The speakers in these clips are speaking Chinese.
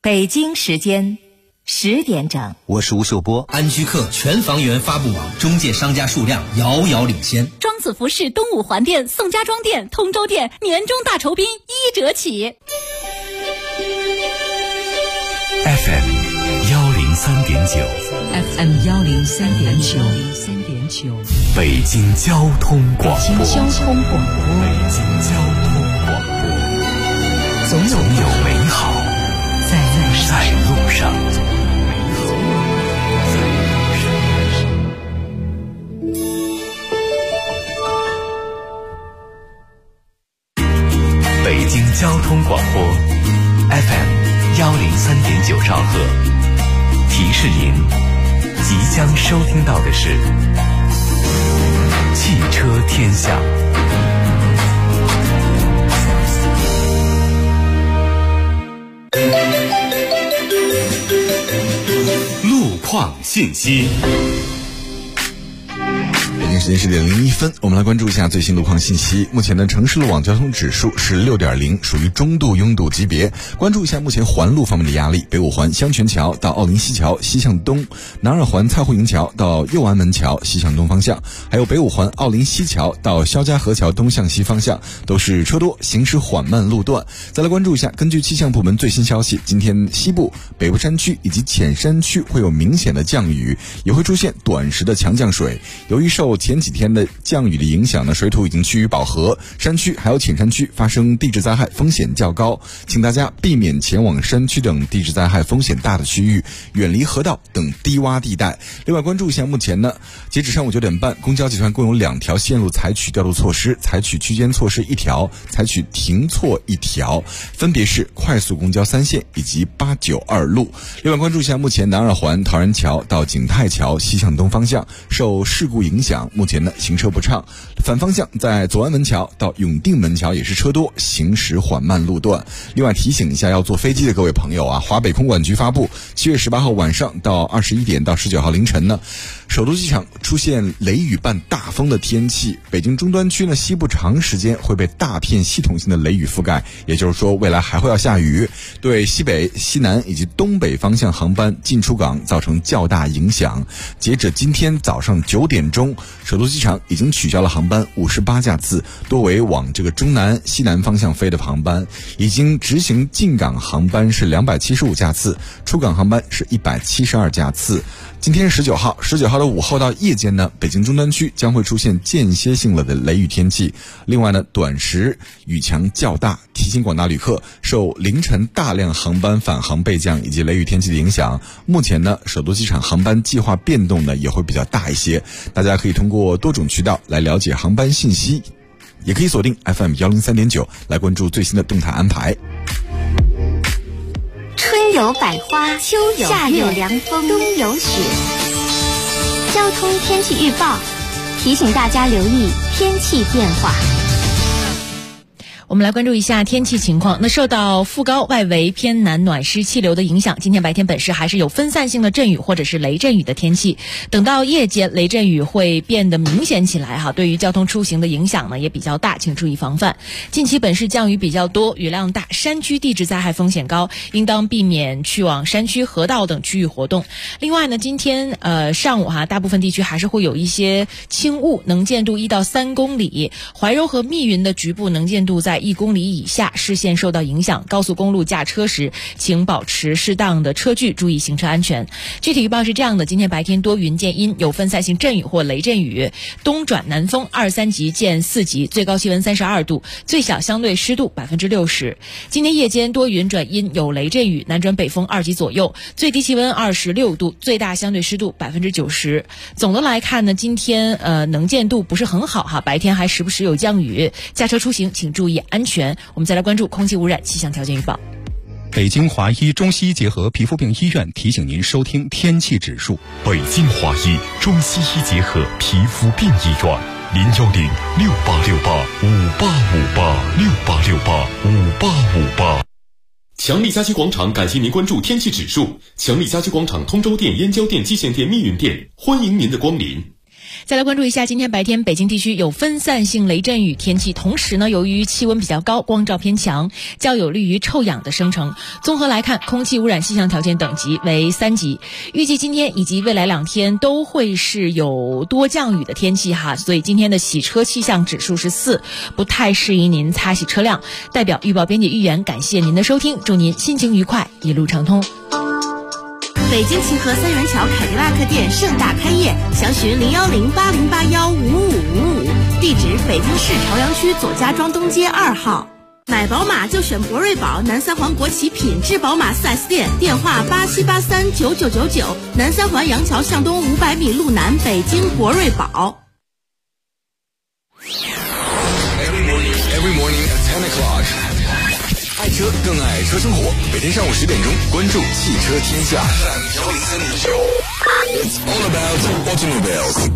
北京时间10点整， 我是吴秀波。 安居客全房源发布网中介商家数量遥遥领先。 庄子服饰东五环店、宋家庄店、通州店年终大酬宾1折起。 FM 103.9 FM 103.9 北京交通广播。 北京交通广播。 总有美好在路上。北京交通广播 FM 103.9兆赫，提示您即将收听到的是汽车天下。路况信息。 北京时间10点01分，我们来关注一下最新路况信息。目前的城市路网交通指数是 6.0， 属于中度拥堵级别。关注一下目前环路方面的压力：北五环香泉桥到奥林西桥西向东，南二环蔡户营桥到右安门桥西向东方向，还有北五环奥林西桥到肖家河桥东向西方向，都是车多，行驶缓慢路段。再来关注一下，根据气象部门最新消息，今天西部、北部山区以及浅山区会有明显的降雨，也会出现短时的强降水。由于受前几天的降雨的影响呢，水土已经趋于饱和，山区还有浅山区发生地质灾害风险较高，请大家避免前往山区等地质灾害风险大的区域，远离河道等低洼地带。另外关注一下，目前呢，截止上午9点半，公交集团共有2条线路采取调度措施，采取区间措施1条，采取停错1条，分别是快速公交3线以及892路。另外关注一下，目前南二环陶然桥到景泰桥西向东方向受事故影响，目前呢行车不畅，反方向在左安门桥到永定门桥也是车多，行驶缓慢路段。另外提醒一下要坐飞机的各位朋友啊，华北空管局发布7月18号晚上到21点到19号凌晨呢，首都机场出现雷雨伴大风的天气，北京终端区呢西部长时间会被大片系统性的雷雨覆盖，也就是说未来还会要下雨，对西北、西南以及东北方向航班进出港造成较大影响。截止今天早上9点钟，首都机场已经取消了航班58架次，多为往这个中南、西南方向飞的航班，已经执行进港航班是275架次，出港航班是172架次。今天是19号的午后到夜间呢，北京终端区将会出现间歇性的雷雨天气。另外呢，短时雨强较大，提醒广大旅客，受凌晨大量航班返航备降以及雷雨天气的影响，目前呢，首都机场航班计划变动呢也会比较大一些。大家可以通过多种渠道来了解航班信息，也可以锁定 FM 103.9来关注最新的动态安排。 春有百花，秋有夏有凉风，冬有雪。交通天气预报提醒大家留意天气变化。 我们来关注一下天气情况。那受到副高外围偏南暖湿气流的影响，今天白天本市还是有分散性的阵雨或者是雷阵雨的天气。等到夜间，雷阵雨会变得明显起来哈，对于交通出行的影响呢也比较大，请注意防范。近期本市降雨比较多，雨量大，山区地质灾害风险高，应当避免去往山区河道等区域活动。另外呢，今天上午大部分地区还是会有一些轻雾，能见度1到3公里，怀柔和密云的局部能见度在1公里以下，视线受到影响。高速公路驾车时，请保持适当的车距，注意行车安全。具体预报是这样的：今天白天多云见阴，有分散性阵雨或雷阵雨，东转南风2、3级见4级，最高气温32度，最小相对湿度60%。今天夜间多云转阴，有雷阵雨，南转北风2级左右，最低气温26度，最大相对湿度90%。总的来看呢，今天能见度不是很好哈，白天还时不时有降雨，驾车出行请注意安全。我们再来关注空气污染气象条件预报。 北京华医中西医结合皮肤病医院提醒您收听天气指数。北京华医中西医结合皮肤病医院，010-6868-5858，6868-5858。 强力家居广场感谢您关注天气指数。强力家居广场通州店、燕郊店、蓟县店、密云店，欢迎您的光临。 再来关注一下，今天白天北京地区有分散性雷阵雨天气，同时呢，由于气温比较高，光照偏强，较有利于臭氧的生成。综合来看，空气污染气象条件等级为3级。预计今天以及未来2天都会是有多降雨的天气哈，所以今天的洗车气象指数是4，不太适宜您擦洗车辆。代表预报编辑预言，感谢您的收听，祝您心情愉快，一路畅通。 北京齐河三元桥凯迪拉克店盛大开业，详询01080815555，地址北京市朝阳区左家庄东街2号。买宝马就选博瑞宝，南三环国企品质宝马 4S 店，电话87839999，南三环杨桥向东500米路南，北京博瑞宝。 Every morning at 10 o'clock， 爱车更爱车生活。每天上午10点钟，关注汽车天下。It's all about automobiles。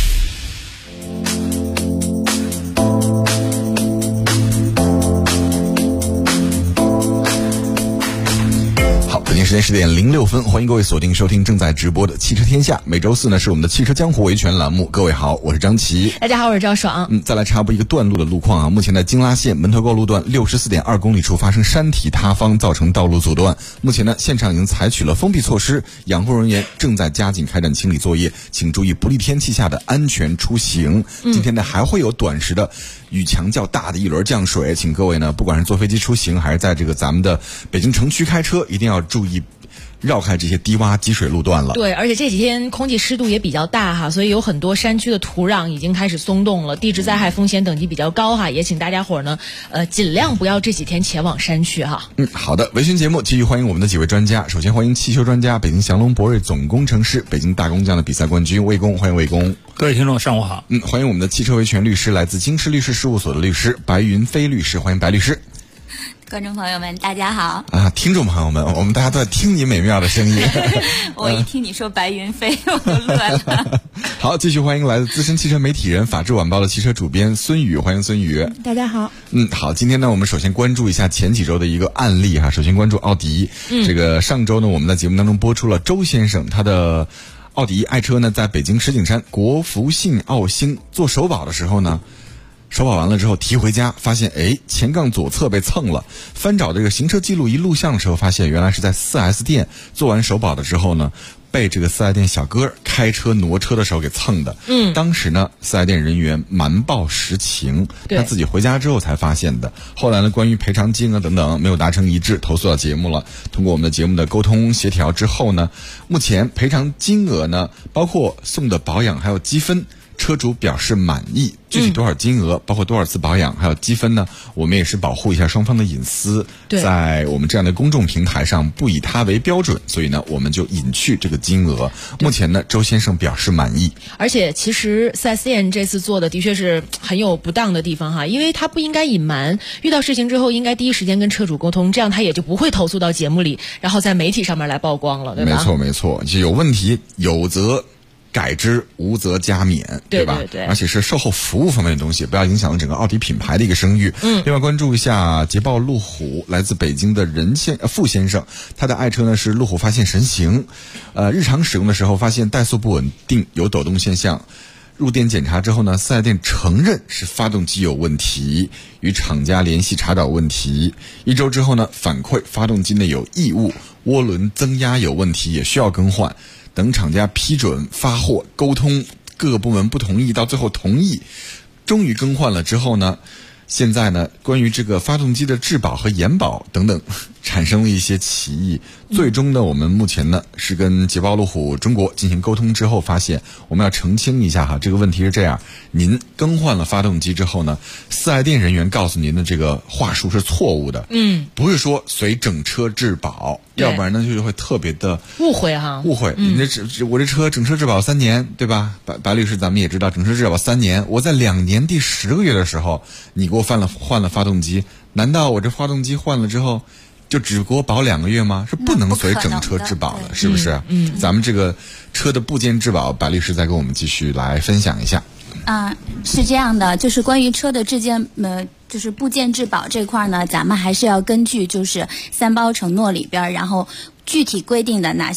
北京时间10点06分，欢迎各位锁定收听正在直播的汽车天下。每周4呢是我们的汽车江湖维权栏目。各位好，我是张琪。 大家好，我是赵爽。 再来插播一个段路的路况啊。目前在京拉线门头沟路段64.2公里处发生山体塌方，造成道路阻断。目前呢，现场已经采取了封闭措施，养护人员正在加紧开展清理作业，请注意不利天气下的安全出行。今天呢还会有短时的雨强较大的一轮降水，请各位呢不管是坐飞机出行还是在这个咱们的北京城区开车，一定要注意绕开这些低洼积水路段了。 对，而且这几天空气湿度也比较大哈，所以有很多山区的土壤已经开始松动了，地质灾害风险等级比较高哈，也请大家伙儿呢尽量不要这几天前往山区哈。 好的，维权节目继续欢迎我们的几位专家。首先欢迎汽修专家、北京祥龙博瑞总工程师、北京大工匠的比赛冠军魏工，欢迎魏工。 各位听众上午好。 欢迎我们的汽车维权律师，来自京师律师事务所的律师白云飞律师，欢迎白律师。 观众朋友们大家好啊，听众朋友们，我们大家都在听你美妙的声音。 我一听你说白云飞我都乐了。 好，继续欢迎来自资深汽车媒体人、法制晚报的汽车主编孙宇，欢迎孙宇。 大家好。 好，今天呢我们首先关注一下前几周的一个案例哈。首先关注奥迪。这个上周呢我们在节目当中播出了周先生他的奥迪爱车呢在北京石景山国福信奥星做首保的时候呢，首保完了之后提回家，发现前杠左侧被蹭了。翻找这个行车记录仪录像的时候，发现原来是在 4S 店做完首保的时候呢，被这个4S 店小哥开车挪车的时候给蹭的。当时呢4S 店人员瞒报实情，他自己回家之后才发现的。后来呢关于赔偿金额等等没有达成一致，投诉到节目了。通过我们的节目的沟通协调之后呢，目前赔偿金额呢包括送的保养还有积分，车主表示满意，具体多少金额，包括多少次保养，还有积分呢，我们也是保护一下双方的隐私，在我们这样的公众平台上不以它为标准，所以呢我们就隐去这个金额。目前呢周先生表示满意。 而且其实 4S 店这次做的的确是很有不当的地方哈，因为他不应该隐瞒，遇到事情之后应该第一时间跟车主沟通，这样他也就不会投诉到节目里，然后在媒体上面来曝光了，对吧？ 没错，就有问题有则改之，无则加勉，对吧？ 对， 而且是售后服务方面的东西，不要影响整个奥迪品牌的一个声誉。另外关注一下捷豹路虎，来自北京的傅先生，他的爱车呢是路虎发现神行，日常使用的时候发现怠速不稳定，有抖动现象。入店检查之后呢，4S店承认是发动机有问题，与厂家联系查找问题。1周之后呢，反馈发动机内有异物，涡轮增压有问题，也需要更换。等厂家批准发货，沟通各个部门不同意，到最后同意，终于更换了之后呢，现在呢关于这个发动机的质保和延保等等产生了一些歧义。最终呢我们目前呢是跟捷豹路虎中国进行沟通之后，发现我们要澄清一下哈，这个问题是这样，您更换了发动机之后呢，4S店人员告诉您的这个话术是错误的，不是说随整车质保，要不然呢就会特别的误会。你我这车整车质保3年，对吧？白律师咱们也知道整车质保3年，我在2年第10个月的时候你给我换了发动机，难道我这发动机换了之后就只给我保2个月吗？是不能随整车质保的，是不是？咱们这个车的部件质保，白律师再跟我们继续来分享一下。 是这样的，就是关于车的就是部件质保这块呢，咱们还是要根据就是3包承诺里边，然后具体规定的哪些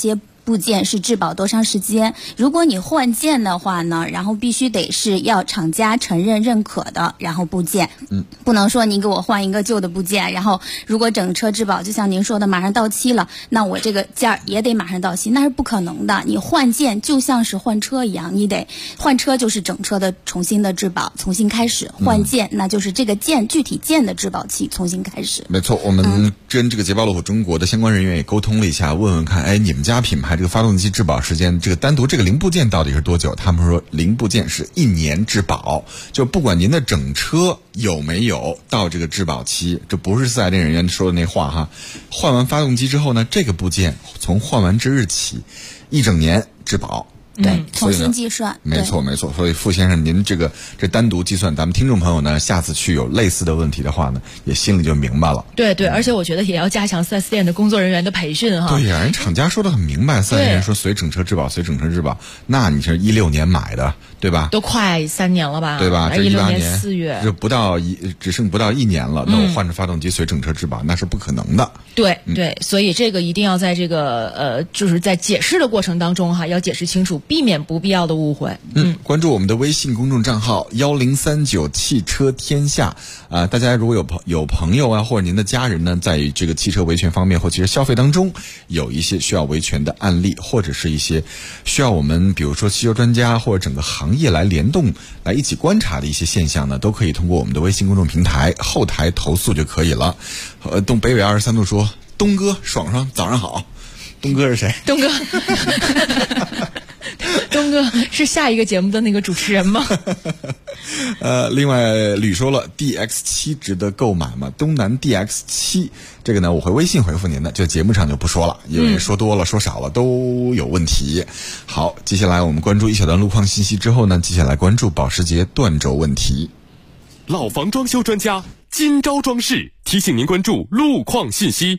部件是质保多长时间。如果你换件的话呢，然后必须得是要厂家承认认可的，然后部件，不能说你给我换一个旧的部件，然后如果整车质保就像您说的马上到期了，那我这个件儿也得马上到期，那是不可能的。你换件就像是换车一样，你得换车就是整车的重新的质保，重新开始；换件那就是这个件具体件的质保期重新开始。 没错，我们跟这个捷豹路虎中国的相关人员也沟通了一下，问问看，哎，你们家品牌这个发动机质保时间，这个单独这个零部件到底是多久？他们说零部件是1年质保，就不管您的整车有没有到这个质保期，这不是4S店人员说的那话哈。换完发动机之后呢，这个部件从换完之日起1整年质保。 对，重新计算。 没错没错，所以傅先生您这单独计算，咱们听众朋友呢下次去有类似的问题的话呢，也心里就明白了。 对对，而且我觉得也要加强 4S 店的工作人员的培训哈。 对呀，人厂家说的很明白，4S店说随整车质保，随整车质保，那你是16年买的，对吧？ 都快3年了吧？ 对吧？这 16年4月， 只剩不到1年了，那我换着发动机随整车质保，那是不可能的。 对对，所以这个一定要在这个就是在解释的过程当中哈，要解释清楚，避免不必要的误会。 关注我们的微信公众账号1039汽车天下啊，大家如果有朋友啊，或者您的家人呢，在这个汽车维权方面或其实消费当中有一些需要维权的案例，或者是一些需要我们比如说汽车专家或者整个行业来联动来一起观察的一些现象呢，都可以通过我们的微信公众平台后台投诉就可以了。东北纬23度说，东哥爽爽早上好。东哥是谁？ 东哥东哥是下一个节目的那个主持人吗？ 另外吕说了 DX7 值得购买吗？东南 DX7 这个呢，我会微信回复您的，就节目上就不说了，因为说多了说少了都有问题。好，接下来我们关注一小段路况信息之后呢，接下来关注保时捷断轴问题。 老房装修专家金招装饰提醒您关注路况信息。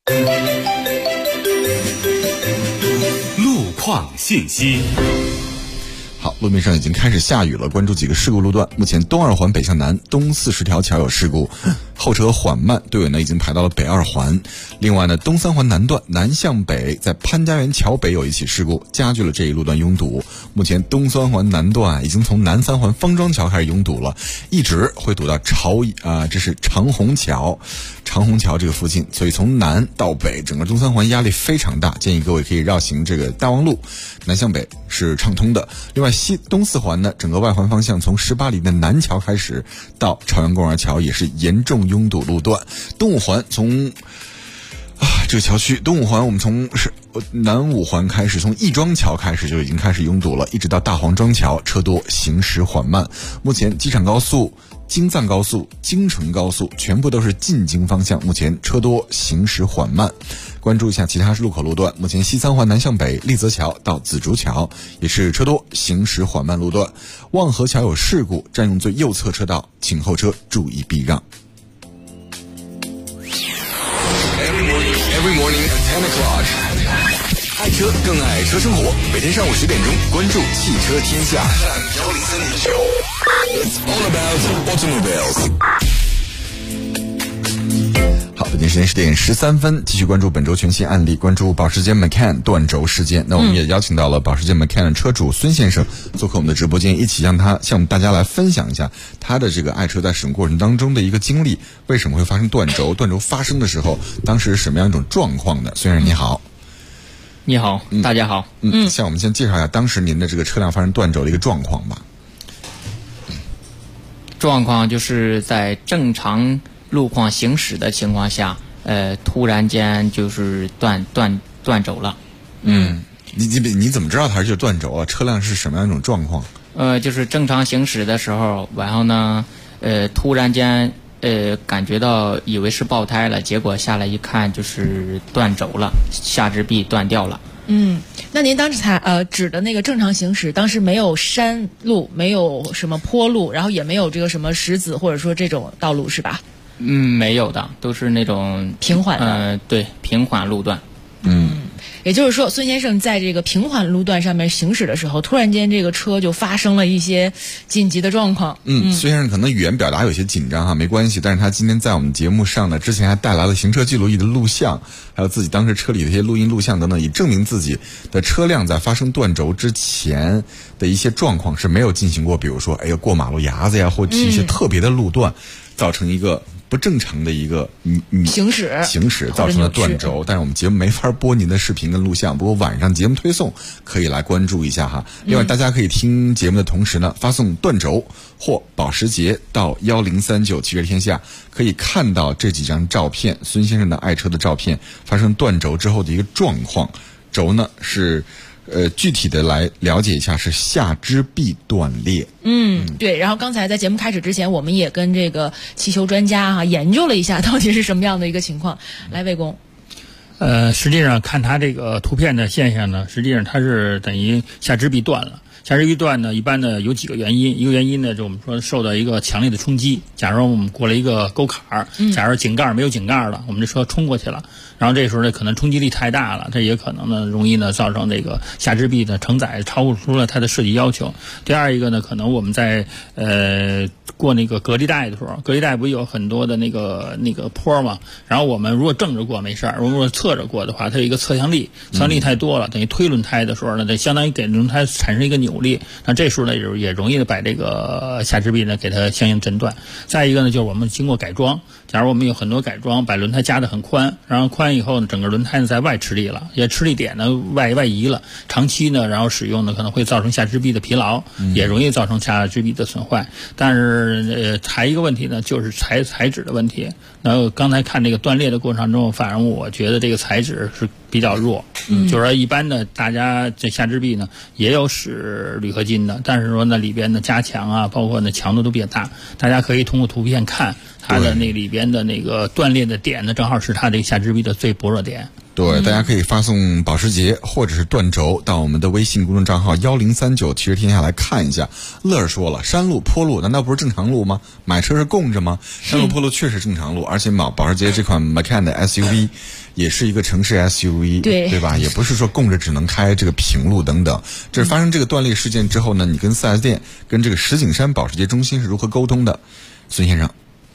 路况信息。 好，路面上已经开始下雨了，关注几个事故路段。目前东2环北向南东40条桥有事故，后车缓慢，队尾呢已经排到了北2环。另外呢，东3环南段南向北在潘家园桥北有一起事故，加剧了这一路段拥堵。目前东3环南段已经从南3环方庄桥开始拥堵了，一直会堵到这是长虹桥这个附近，所以从南到北整个东3环压力非常大，建议各位可以绕行这个大望路，南向北是畅通的。另外东4环呢，整个外环方向从18里的南桥开始到朝阳公园桥也是严重拥堵路段。东5环从这个桥区，东5环我们从南5环开始，从亦庄桥开始就已经开始拥堵了，一直到大黄庄桥，车多行驶缓慢。目前机场高速、京藏高速、京承高速全部都是进京方向，目前车多行驶缓慢。关注一下其他路口路段，目前西3环南向北立泽桥到紫竹桥也是车多行驶缓慢路段。望河桥有事故，占用最右侧车道，请后车注意避让。Every morning at 10 o'clock， 爱车更爱车生活。每天上午10点钟，关注汽车天下103.9。It's all about automobiles。好，北京时间10点13分，继续关注本周全新案例，关注保时捷 Macan 断轴事件。那我们也邀请到了保时捷 Macan 的车主孙先生做客我们的直播间，一起向大家来分享一下他的这个爱车在使用过程当中的一个经历，为什么会发生断轴？断轴发生的时候，当时是什么样一种状况呢？孙先生你好。 你好，大家好。 像我们先介绍一下当时您的这个车辆发生断轴的一个状况吧。 状况就是在正常路况行驶的情况下，突然间就是断轴了。 你怎么知道它就断轴了？车辆是什么样一种状况？ 就是正常行驶的时候，然后呢，突然间感觉到以为是爆胎了，结果下来一看就是断轴了，下支臂断掉了。 那您当时指的那个正常行驶，当时没有山路，没有什么坡路，然后也没有这个什么石子或者说这种道路是吧？ 没有的，都是那种平缓的。 对，平缓路段。 也就是说，孙先生在这个平缓路段上面行驶的时候，突然间这个车就发生了一些紧急的状况。 孙先生可能语言表达有些紧张哈，没关系，但是他今天在我们节目上呢，之前还带来了行车记录仪的录像，还有自己当时车里的一些录音录像等等，以证明自己的车辆在发生断轴之前的一些状况是没有进行过，比如说过马路牙子呀，或者一些特别的路段，造成一个不正常的一个行驶造成了断轴。但是我们节目没法播您的视频跟录像，不过晚上节目推送可以来关注一下哈。另外大家可以听节目的同时呢，发送断轴或保时捷到1039汽车天下，可以看到这几张照片，孙先生的爱车的照片发生断轴之后的一个状况。轴呢是具体的来了解一下，是下支臂断裂。 对。然后刚才在节目开始之前，我们也跟这个汽修专家研究了一下，到底是什么样的一个情况。来，魏工。 实际上看它这个图片的现象呢，实际上它是等于下支臂断了。下支臂断呢，一般呢有几个原因。一个原因呢，就我们说受到一个强烈的冲击。假如我们过了一个沟坎儿，假如井盖没有井盖了，我们这车冲过去了，然后这时候呢可能冲击力太大了，这也可能呢容易呢造成这个下支臂的承载超出了它的设计要求。第二一个呢，可能我们在过那个隔离带的时候，隔离带不有很多的那个坡嘛，然后我们如果正着过没事儿，如果侧着过的话，它有一个侧向力太多了，等于推轮胎的时候呢，它相当于给轮胎产生一个扭力，那这时候呢也容易把这个下支臂呢给它相应震断。再一个呢，就是我们经过改装，假如我们有很多改装，把轮胎加得很宽，然后宽以后呢，整个轮胎呢在外吃力了，也吃力点呢外移了，长期呢然后使用呢可能会造成下支臂的疲劳，也容易造成下支臂的损坏。但是还一个问题呢，就是材质的问题。然后刚才看这个断裂的过程中，反正我觉得这个材质是比较弱，就是说一般的大家这下支臂呢也有使铝合金的，但是说那里边的加强啊，包括那强度都比较大，大家可以通过图片看它的那里边的那个断裂的点呢，正好是它这个下支臂的最薄弱点。 对，大家可以发送保时捷或者是断轴到我们的微信公众账号1039汽车天下来看一下。乐儿说了，山路坡路难道不是正常路吗？买车是供着吗？山路坡路确实正常路，而且保时捷这款 Macan 的 SUV 也是一个城市 SUV， 对吧？也不是说供着只能开这个平路等等。这是发生这个断裂事件之后呢，你跟 4S 店跟这个石景山保时捷中心是如何沟通的，孙先生？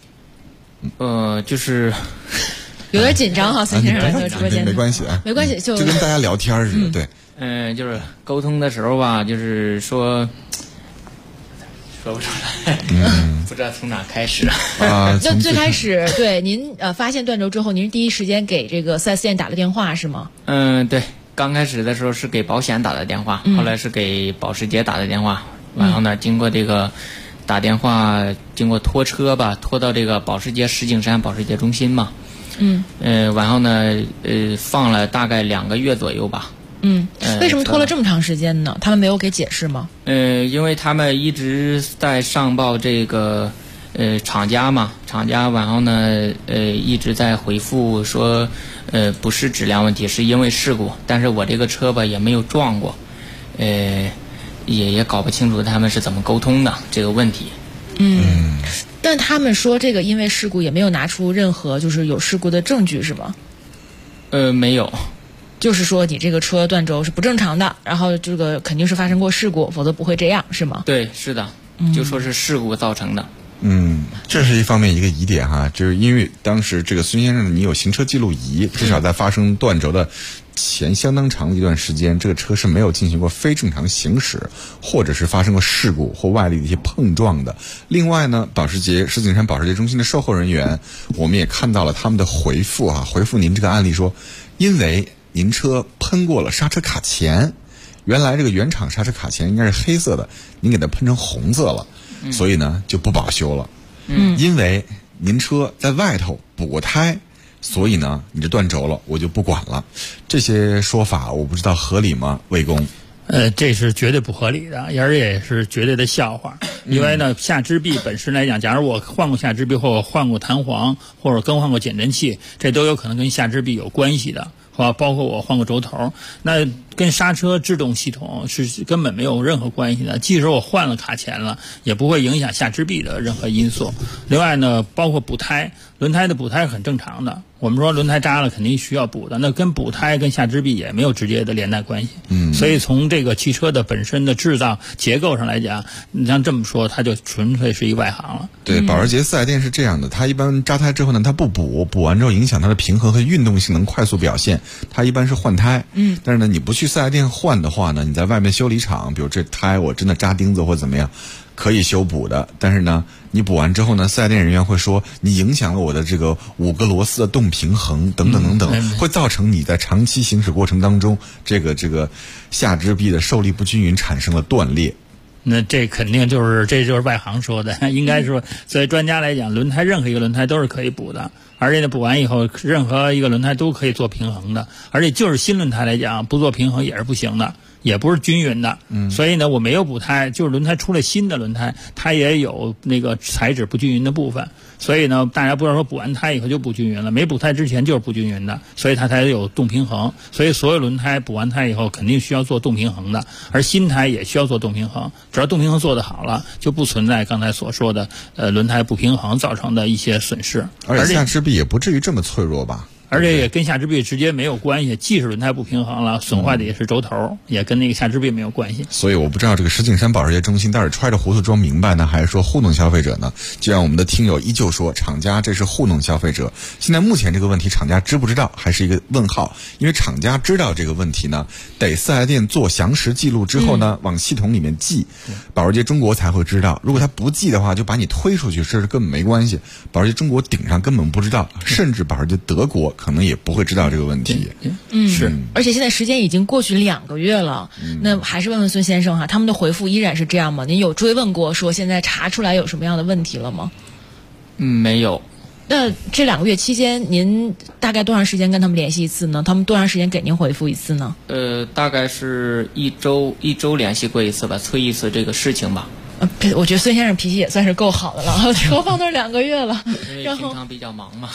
就是有点紧张哈，孙先生来到直播间。 没关系啊， 没关系，就跟大家聊天似的，对。 就是沟通的时候吧，就是说不出来，不知道从哪开始啊。就最开始，对您发现断轴之后，您是第一时间给这个 4S 店打了电话是吗？ 对，刚开始的时候是给保险打的电话，后来是给保时捷打的电话，然后呢，经过这个打电话，经过拖车吧，拖到这个保时捷石景山保时捷中心嘛。然后呢，放了大概2个月左右吧。 为什么拖了这么长时间呢？他们没有给解释吗？ 因为他们一直在上报这个厂家嘛，厂家然后呢一直在回复说不是质量问题，是因为事故。但是我这个车吧也没有撞过，也搞不清楚他们是怎么沟通的这个问题。 但他们说这个因为事故也没有拿出任何就是有事故的证据是吗？ 没有， 就是说你这个车断轴是不正常的，然后这个肯定是发生过事故，否则不会这样是吗？ 对，是的，就说是事故造成的。 这是一方面一个疑点哈，就是因为当时这个孙先生你有行车记录仪，至少在发生断轴的前相当长的一段时间，这个车是没有进行过非正常行驶，或者是发生过事故或外力的一些碰撞的。另外呢，石景山保时捷中心的售后人员，我们也看到了他们的回复回复您这个案例说，因为您车喷过了刹车卡钳，原来这个原厂刹车卡钳应该是黑色的，您给它喷成红色了，所以呢就不保修了。因为您车在外头补过胎，所以呢你这断轴了，我就不管了。这些说法我不知道合理吗，魏工？ 这是绝对不合理的，而也是绝对的笑话。因为呢，下支臂本身来讲，假如我换过下支臂或者换过弹簧或者更换过减震器，这都有可能跟下支臂有关系的。包括我换过轴头，那跟刹车制动系统是根本没有任何关系的。即使我换了卡钳了，也不会影响下支臂的任何因素。另外呢，包括补胎，轮胎的补胎是很正常的。我们说轮胎扎了肯定需要补的，那跟补胎跟下支臂也没有直接的连带关系。所以从这个汽车的本身的制造结构上来讲，你像这么说，它就纯粹是一外行了。 对，保时捷4S店是这样的，它一般扎胎之后呢，它不补，补完之后影响它的平衡和运动性能快速表现，它一般是换胎。但是呢，你不去4S店换的话呢，你在外面修理厂，比如这胎我真的扎钉子或怎么样，可以修补的。但是呢，你补完之后呢，4S店人员会说你影响了我的这个5个螺丝的动平衡等等等等，会造成你在长期行驶过程当中，这个下支臂的受力不均匀，产生了断裂。 那这肯定这就是外行说的，应该说，作为专家来讲，轮胎任何一个轮胎都是可以补的，而且呢，补完以后，任何一个轮胎都可以做平衡的，而且就是新轮胎来讲，不做平衡也是不行的。也不是均匀的，所以呢，我没有补胎，就是轮胎出了新的轮胎，它也有那个材质不均匀的部分，所以呢，大家不要说补完胎以后就不均匀了，没补胎之前就是不均匀的，所以它才有动平衡。所以所有轮胎补完胎以后肯定需要做动平衡的，而新胎也需要做动平衡，只要动平衡做得好了，就不存在刚才所说的轮胎不平衡造成的一些损失。 而且下支臂也不至于这么脆弱吧？ 而且也跟下支臂直接没有关系，即使轮胎不平衡了，损坏的也是轴头，也跟那个下支臂没有关系。 所以我不知道这个石景山保时捷中心到底揣着糊涂装明白呢，还是说糊弄消费者呢？就让我们的听友依旧说厂家这是糊弄消费者。现在目前这个问题厂家知不知道还是一个问号，因为厂家知道这个问题呢，得4S店做详实记录之后呢，往系统里面记，保时捷中国才会知道。如果他不记的话，就把你推出去，这是根本没关系。保时捷中国顶上根本不知道，甚至保时捷德国可能也不会知道这个问题。 是。 而且现在时间已经过去2个月了，那还是问问孙先生哈，他们的回复依然是这样吗？您有追问过说现在查出来有什么样的问题了吗？ 没有。 那这2个月期间，您大概多长时间跟他们联系一次呢？他们多长时间给您回复一次呢？ 大概是一周联系过一次吧，催一次这个事情吧。 我觉得孙先生脾气也算是够好的了，车放那儿2个月了， 然后平常比较忙嘛。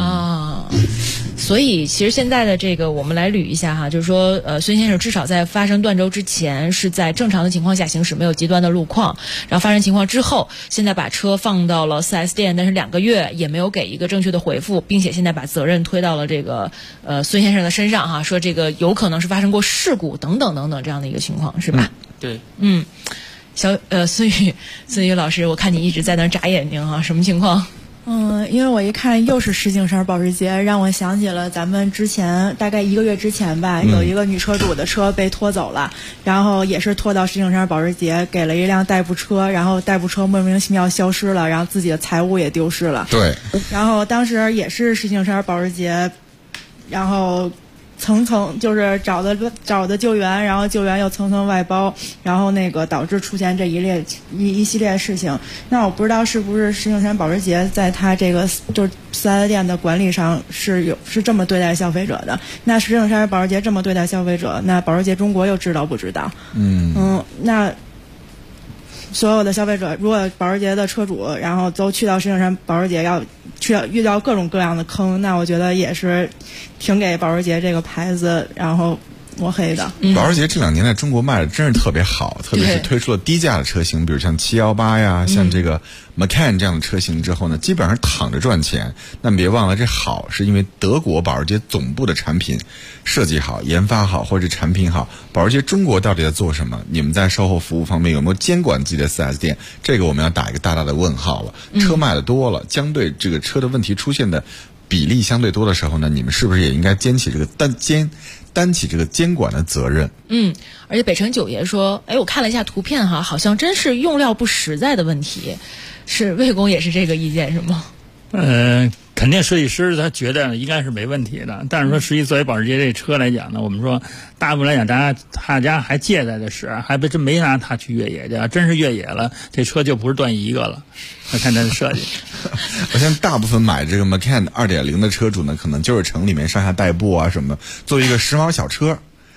所以其实现在的这个我们来捋一下哈，就是说孙先生至少在发生断轴之前是在正常的情况下行驶，没有极端的路况，然后发生情况之后，现在把车放到了4S店，但是2个月也没有给一个正确的回复，并且现在把责任推到了这个孙先生的身上哈，说这个有可能是发生过事故等等等等这样的一个情况，是吧？ 对。 孙宇老师，我看你一直在那眨眼睛哈，什么情况？ 因为我一看又是石景山保时捷，让我想起了咱们之前大概1个月之前吧，有一个女车主的车被拖走了，然后也是拖到石景山保时捷，给了一辆代步车，然后代步车莫名其妙消失了，然后自己的财物也丢失了。 对。 然后当时也是石景山保时捷，然后层层就是找的救援，然后救援又层层外包，然后那个导致出现这一系列事情。那我不知道是不是石景山保时捷在他这个就是4S店的管理上是这么对待消费者的。那石景山保时捷这么对待消费者，那保时捷中国又知道不知道？那所有的消费者，如果保时捷的车主然后都去到石景山保时捷要遇到各种各样的坑，那我觉得也是挺给保时捷这个牌子然后抹黑的。 保时捷这2年在中国卖的真是特别好，特别是推出了低价的车型，比如像718呀，像这个 Macan 这样的车型之后呢，基本上躺着赚钱。但别忘了，这好是因为德国保时捷总部的产品设计好、研发好，或者产品好。保时捷中国到底在做什么？你们在售后服务方面有没有监管自己的 4S 店？这个我们要打一个大大的问号了。车卖的多了，相对这个车的问题出现的比例相对多的时候呢，你们是不是也应该担起这个监管的责任？ 而且北辰九爷说，我看了一下图片哈，好像真是用料不实在的问题，是魏工也是这个意见是吗？ 肯定设计师他觉得应该是没问题的，但是说实际作为保时捷这车来讲呢，我们说大部分来讲大家还借在的使，还真没拿它去越野的，真是越野了，这车就不是断一个了。看它的设计， 我像大部分买这个 Macan 2.0 的车主呢，可能就是城里面上下代步啊什么的，做一个时髦小车。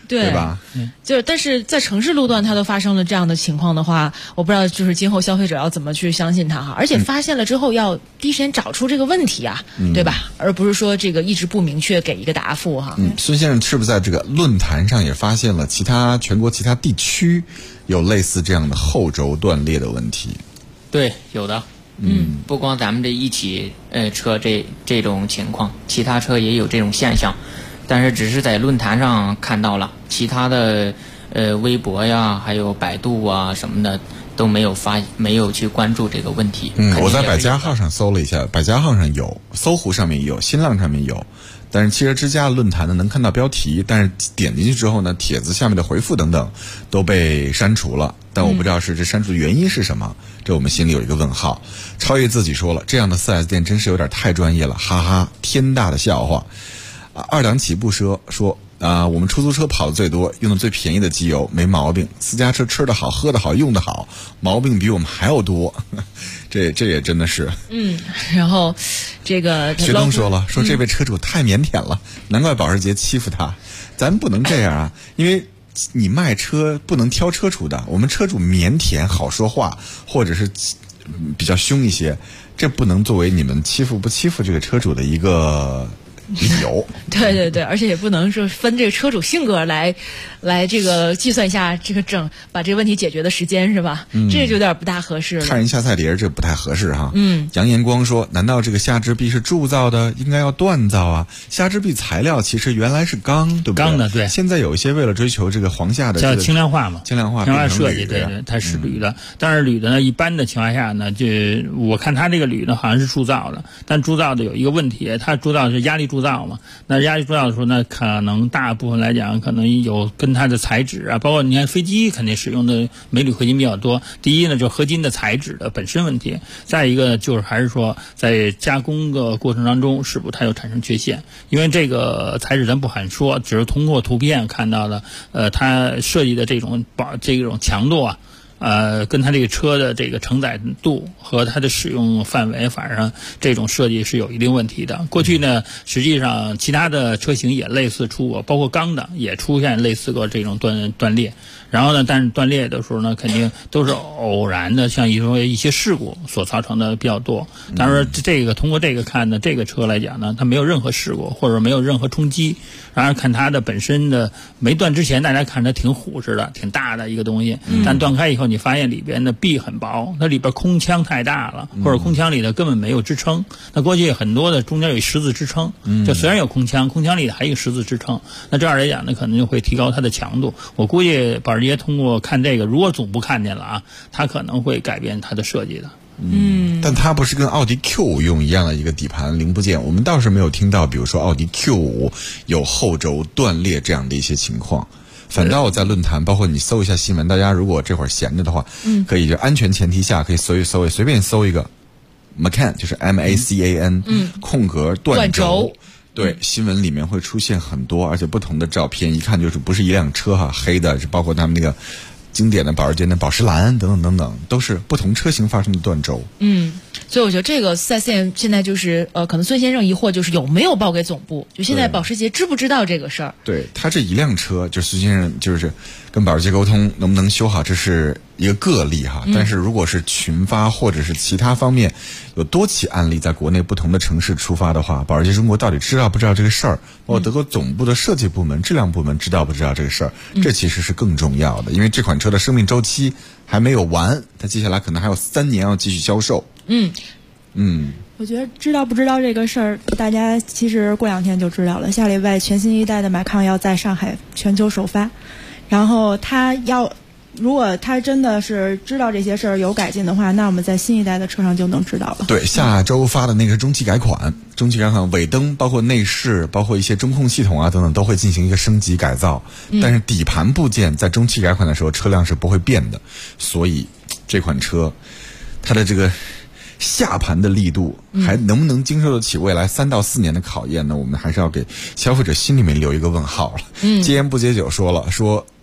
对吧？ 但是在城市路段它都发生了这样的情况的话，我不知道就是今后消费者要怎么去相信它哈。而且发现了之后要第一时间找出这个问题啊，对吧？而不是说这个一直不明确给一个答复哈。 孙先生是不是在这个论坛上也发现了全国其他地区有类似这样的后轴断裂的问题？ 对，有的。不光咱们这一起车这种情况，其他车也有这种现象，但是只是在论坛上看到了，其他的微博呀，还有百度啊什么的都没有去关注这个问题。 我在百家号上搜了一下，百家号上有，搜狐上面有，新浪上面有，但是汽车之家论坛呢能看到标题，但是点进去之后呢，帖子下面的回复等等都被删除了。但我不知道这删除的原因是什么，这我们心里有一个问号。超越自己说了，这样的 4S 店真是有点太专业了，哈哈，天大的笑话。二档起步说我们出租车跑的最多，用的最便宜的机油没毛病，私家车吃得好，喝得好，用得好，毛病比我们还要多。这也真的是。 然后这个学东说了，说这位车主太腼腆了，难怪保时捷欺负他。咱不能这样啊，因为你卖车不能挑车主的，我们车主腼腆好说话，或者是比较凶一些，这不能作为你们欺负不欺负这个车主的一个理由。 对，而且也不能是分这个车主性格来这个计算一下这个把这个问题解决的时间是吧？这就有点不大合适了。 看人下菜碟这不太合适哈。杨延光说，难道这个下支臂是铸造的？应该要锻造啊。下支臂材料其实原来是钢，对不对？ 钢的，对。 现在有一些为了追求这个簧下的叫轻量化嘛， 轻量化设计，对，它是铝的。但是铝的呢，一般的情况下呢，就我看它这个铝呢好像是铸造的，但铸造的有一个问题，它铸造是压力铸造嘛。那压力铸造的时候呢，可能大部分来讲，可能有跟它的材质啊，包括你看飞机肯定使用的镁铝合金比较多。第一呢，就是合金的材质的本身问题；再一个就是还是说在加工的过程当中，是不是它有产生缺陷？因为这个材质咱不好说，只是通过图片看到的，它设计的这种强度啊。跟它这个车的这个承载度和它的使用范围，反正这种设计是有一定问题的。过去呢，实际上其他的车型也类似出过，包括钢的也出现类似过这种断裂。然后呢，但是断裂的时候呢，肯定都是偶然的，像一些事故所造成的比较多。当然，通过这个看呢，这个车来讲呢，它没有任何事故，或者没有任何冲击。然而看它的本身的没断之前，大家看着挺虎实的，挺大的一个东西。但断开以后，你发现里边的壁很薄，它里边空腔太大了，或者空腔里的根本没有支撑。那过去很多的中间有十字支撑，就虽然有空腔里还有一个十字支撑。那这样来讲呢，可能就会提高它的强度。我估计保时捷通过看这个，如果总部看见了啊，它可能会改变它的设计的。 但它不是跟奥迪 Q5 用一样的一个底盘零部件，我们倒是没有听到，比如说奥迪 Q5 有后轴断裂这样的一些情况。反倒我在论坛，包括你搜一下新闻，大家如果这会儿闲着的话，可以就安全前提下可以随便搜一个 Macan， 就是 MACAN，空格断轴。对，新闻里面会出现很多，而且不同的照片，一看就是不是一辆车哈，黑的，包括他们那个经典的保时捷的宝石蓝等等等等，都是不同车型发生的断轴。 所以我觉得这个4S店现在就是可能孙先生疑惑就是有没有报给总部，就现在保时捷知不知道这个事儿？对， 他这一辆车，就孙先生就是跟保时捷沟通能不能修好，这是一个个例哈。但是如果是群发或者是其他方面有多起案例在国内不同的城市出发的话，保时捷中国到底知道不知道这个事儿？包括德国总部的设计部门、质量部门知道不知道这个事儿？这其实是更重要的，因为这款车的生命周期还没有完，它接下来可能还有3年要继续销售。 我觉得知道不知道这个事儿，大家其实过2天就知道了。下礼拜全新一代的迈康要在上海全球首发，然后如果他真的是知道这些事儿有改进的话，那我们在新一代的车上就能知道了。 对，下周发的那个是中期改款，尾灯包括内饰包括一些中控系统啊等等都会进行一个升级改造，但是底盘部件在中期改款的时候车辆是不会变的，所以这款车它的这个下盘的力度还能不能经受得起未来3到4年的考验呢？我们还是要给消费者心里面留一个问号了。接言不解酒说了，说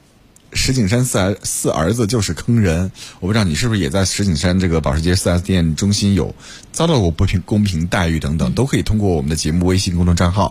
石景山四儿子就是坑人，我不知道你是不是也在石景山这个保时捷 4S 店中心有遭到过不公平待遇等等，都可以通过我们的节目微信公众账号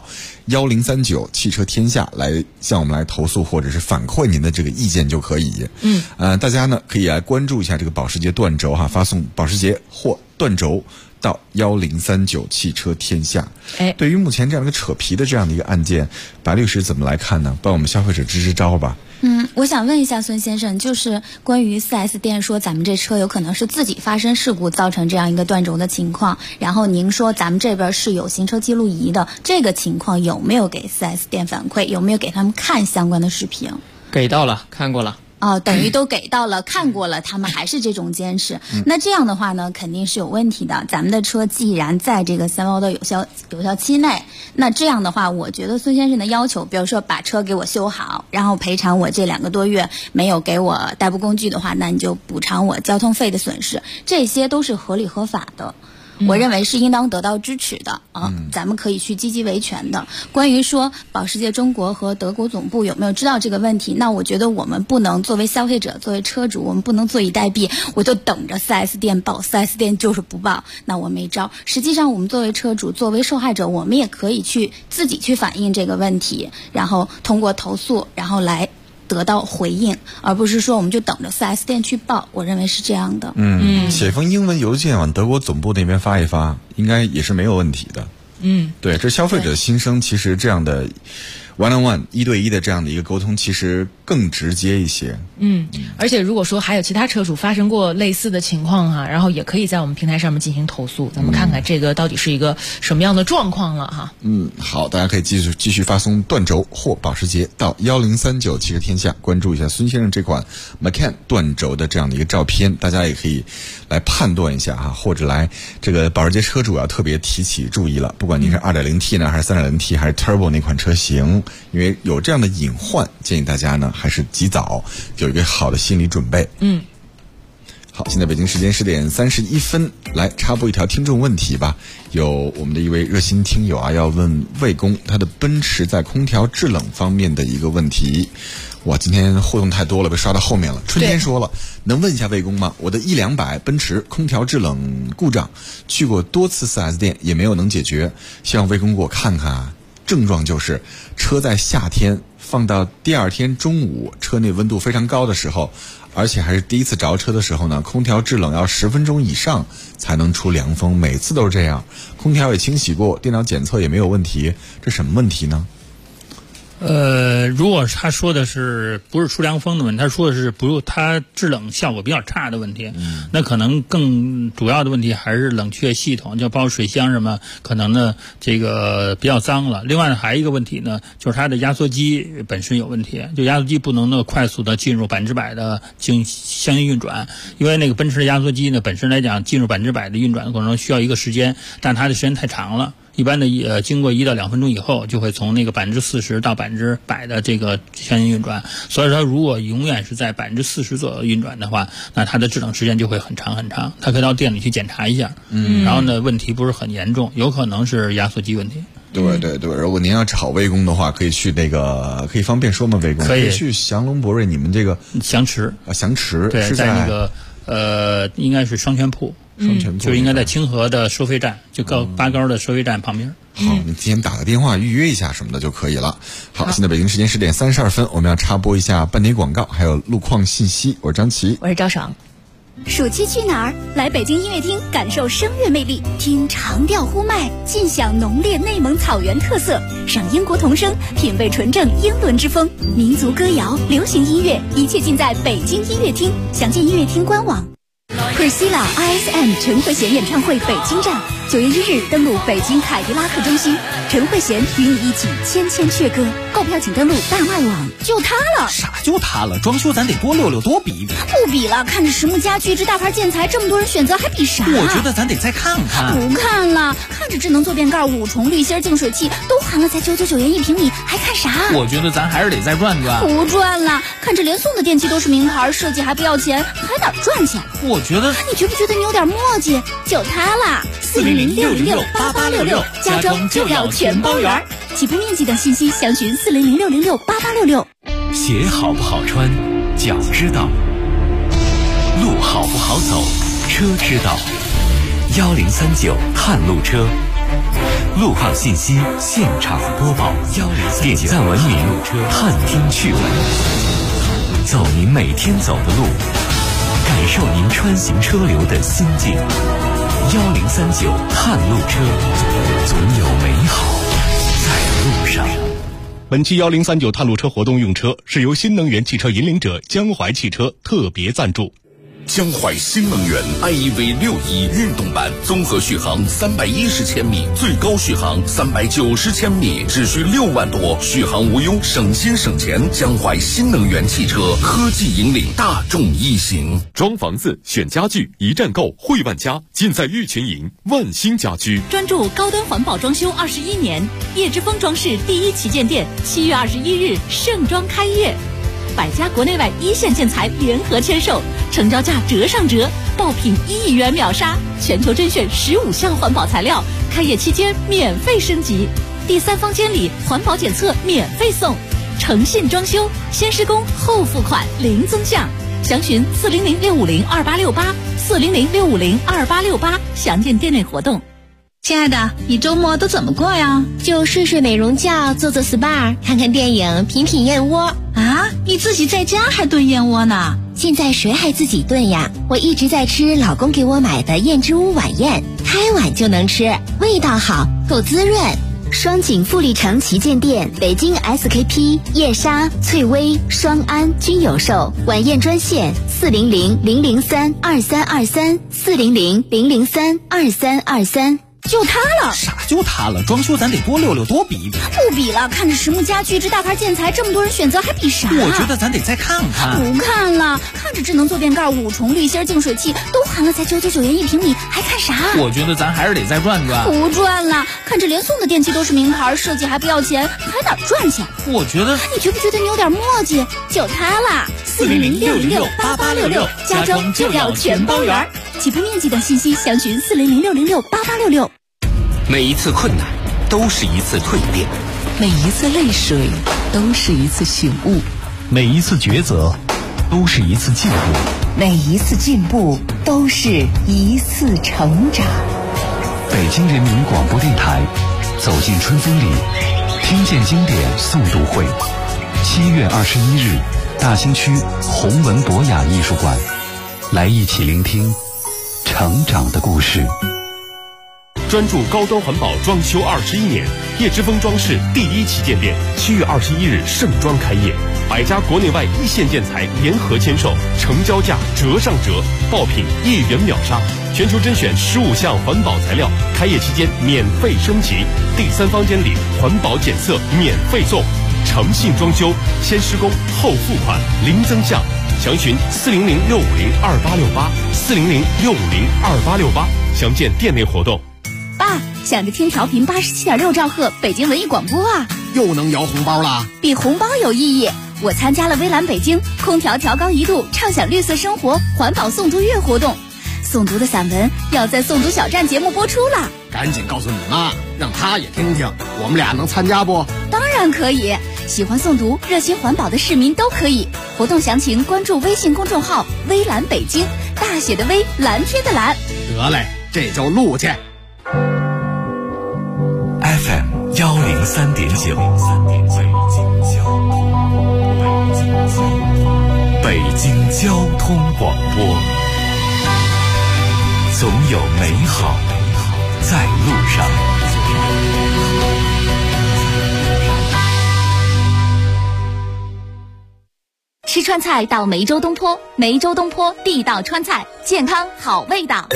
1039汽车天下来向我们来投诉或者是反馈您的这个意见就可以。大家呢可以来关注一下这个保时捷断轴哈，发送保时捷或断轴到1039汽车天下。对于目前这样一个扯皮的这样的一个案件，白律师怎么来看呢？帮我们消费者支支招吧。 我想问一下孙先生，就是关于 4S 店说咱们这车有可能是自己发生事故造成这样一个断轴的情况，然后您说咱们这边是有行车记录仪的，这个情况有没有给 4S 店反馈？有没有给他们看相关的视频？ 给到了，看过了。 等于都给到了，看过了，他们还是这种坚持。那这样的话呢，肯定是有问题的。咱们的车既然在这个3包的有效期内，那这样的话，我觉得孙先生的要求，比如说把车给我修好，然后赔偿我这2个多月没有给我代步工具的话，那你就补偿我交通费的损失，这些都是合理合法的。我认为是应当得到支持的咱们可以去积极维权的。关于说保时捷中国和德国总部有没有知道这个问题，那我觉得我们不能作为消费者，作为车主，我们不能坐以待毙，我就等着 4S 店报，4S 店就是不报，那我没招。实际上我们作为车主，作为受害者，我们也可以去自己去反映这个问题，然后通过投诉，然后来得到回应，而不是说我们就等着 4S 店去报。我认为是这样的。 写封英文邮件往德国总部那边发一发，应该也是没有问题的。对，这消费者的心声，其实这样的 one-on-one 1对1的这样的一个沟通，其实更直接一些。 而且如果说还有其他车主发生过类似的情况哈，然后也可以在我们平台上面进行投诉，咱们看看这个到底是一个什么样的状况了哈。 好，大家可以继续发送断轴或保时捷到1039汽车天下，关注一下孙先生这款 Macan 断轴的这样的一个照片，大家也可以来判断一下哈，或者来这个保时捷车主要特别提起注意了，不管您是 2.0T 呢，还是 3.0T 还是 Turbo 那款车型，因为有这样的隐患，建议大家呢还是及早有一个好的心理准备。好，现在北京时间10点31分，来插播一条听众问题吧。有我们的一位热心听友要问魏工他的奔驰在空调制冷方面的一个问题。哇，今天互动太多了，被刷到后面了。春天说了，能问一下魏工吗？我的1-200奔驰空调制冷故障，去过多次 4S 店也没有能解决，希望魏工给我看看啊。症状就是车在夏天放到第二天中午，车内温度非常高的时候，而且还是第一次着车的时候呢，空调制冷要10分钟以上才能出凉风，每次都是这样。空调也清洗过，电脑检测也没有问题，这什么问题呢？ 如果他说的是不是出凉风的问题，他说的是它制冷效果比较差的问题，那可能更主要的问题还是冷却系统，就包括水箱什么，可能呢这个比较脏了。另外呢还有一个问题呢，就是它的压缩机本身有问题，就压缩机不能快速的进入100%的相应运转，因为那个奔驰的压缩机呢本身来讲进入100%的运转的过程中需要一个时间，但它的时间太长了。一般的经过1到2分钟以后，就会从那个40%到100%的这个相应运转。所以说，如果永远是在40%左右运转的话，那它的制冷时间就会很长很长。它可以到店里去检查一下，然后呢，问题不是很严重，有可能是压缩机问题。 对对对，如果您要找魏工的话，可以去那个，可以方便说吗？魏工可以去祥龙博瑞，你们这个祥驰祥驰对， 是在那个应该是双泉铺。就应该在清河的收费站，就八高的收费站旁边。 好，你提前打个电话预约一下什么的就可以了。好，现在北京时间10点32分，我们要插播一下半点广告，还有路况信息。我是张琪， 我是赵爽。 暑期去哪儿？来北京音乐厅感受声乐魅力，听长调呼麦，尽享浓烈内蒙草原特色，赏英国童声，品味纯正英伦之风，民族歌谣、流行音乐，一切尽在北京音乐厅。详见音乐厅官网。Priscilla ISM 陈慧娴演唱会北京站，9月1日登陆北京凯迪拉克中心，陈慧娴与你一起千千阙歌。购票请登录大麦网。就它了， 啥就它了？装修咱得多溜溜，多比比。 不比了，看着实木家具这大牌建材，这么多人选择，还比啥？ 我觉得咱得再看看。 不看了，看着智能坐便盖、5重滤芯净水器都含了，才999元1平米，还看啥？ 我觉得咱还是得再转转。 不转了，看着连送的电器都是名牌，设计还不要钱，还哪赚钱？ 我觉得， 你觉不觉得你有点磨叽？就它啦，400-606-8866，家装就要全包圆。起步面积等信息详询400-606-8866。 鞋好不好穿， 脚知道，路好不好走，车知道。1039探路车，路况信息现场播报，点赞文明，探听趣闻，走您每天走的路，感受您穿行车流的心境。1039探路车，总有美好在路上。 本期1039探路车活动用车是由新能源汽车引领者江淮汽车特别赞助。 江淮新能源 iEV61运动版，综合续航310千米，最高续航390千米，只需6万多，续航无忧，省心省钱。江淮新能源汽车科技引领大众一行。 装房子选家具，一站购汇万家，尽在玉泉营万兴家居。 专注高端环保装修21年，叶之峰装饰第一旗舰店7月21日盛装开业。100家国内外一线建材联合签售，成交价折上折，爆品1亿元秒杀，全球甄选15项环保材料，开业期间免费升级，第三方监理环保检测免费送，诚信装修，先施工后付款零增项，详询400-650-2868，400-650-2868，详见店内活动。 亲爱的，你周末都怎么过呀？ 就睡睡美容觉，做做 SPA， 看看电影，品品燕窝。 啊，你自己在家还炖燕窝呢？ 现在谁还自己炖呀？我一直在吃老公给我买的燕之屋晚宴，开碗就能吃，味道好，够滋润。 双井富力城旗舰店、北京 SKP、叶莎、翠微、双安均有售。晚宴专线400-003-2323，400-003-2323。 就它了。 啥就它了？装修咱得多溜溜，多比一比。 不比了，看着实木家具这大牌建材这么多人选择，还比啥？ 我觉得咱得再看看。 不看了，看着智能坐便盖、5重滤芯净水器都含了，才999元1平米，还看啥？ 我觉得咱还是得再转转。 不转了，看着连送的电器都是名牌，设计还不要钱，还哪赚钱？ 我觉得， 你觉不觉得你有点磨叽？就它啦，400-606-8866，家装就要全包圆。起步面积等信息详询400-606-8866。 每一次困难都是一次蜕变， 每一次泪水都是一次醒悟， 每一次抉择都是一次进步， 每一次进步都是一次成长。 北京人民广播电台，走进春风里，听见经典诵读会，7月21日，大兴区弘文博雅艺术馆，来一起聆听成长的故事。 专注高端环保装修21年，叶之峰装饰第一旗舰店7月21日盛装开业，100家国内外一线建材联合签售，成交价折上折，爆品1亿元秒杀，全球甄选15项环保材料，开业期间免费升级，第三方监理环保检测免费送，诚信装修，先施工后付款零增项，详询400-650-2868，400-650-2868，详见店内活动。 爸，想着听调频87.6兆赫北京文艺广播啊， 又能摇红包了？ 比红包有意义。我参加了微蓝北京空调调高1度畅享绿色生活环保诵读月活动，诵读的散文要在诵读小站节目播出了。 赶紧告诉你妈，让她也听听，我们俩能参加不？ 当然可以，喜欢诵读热心环保的市民都可以。活动详情关注微信公众号微蓝北京，大写的微，蓝天的蓝。 得嘞，这就录去。 FM 103.9，北京交通广播，总有美好在路上。 吃川菜到梅州东坡，梅州东坡地道川菜，健康好味道。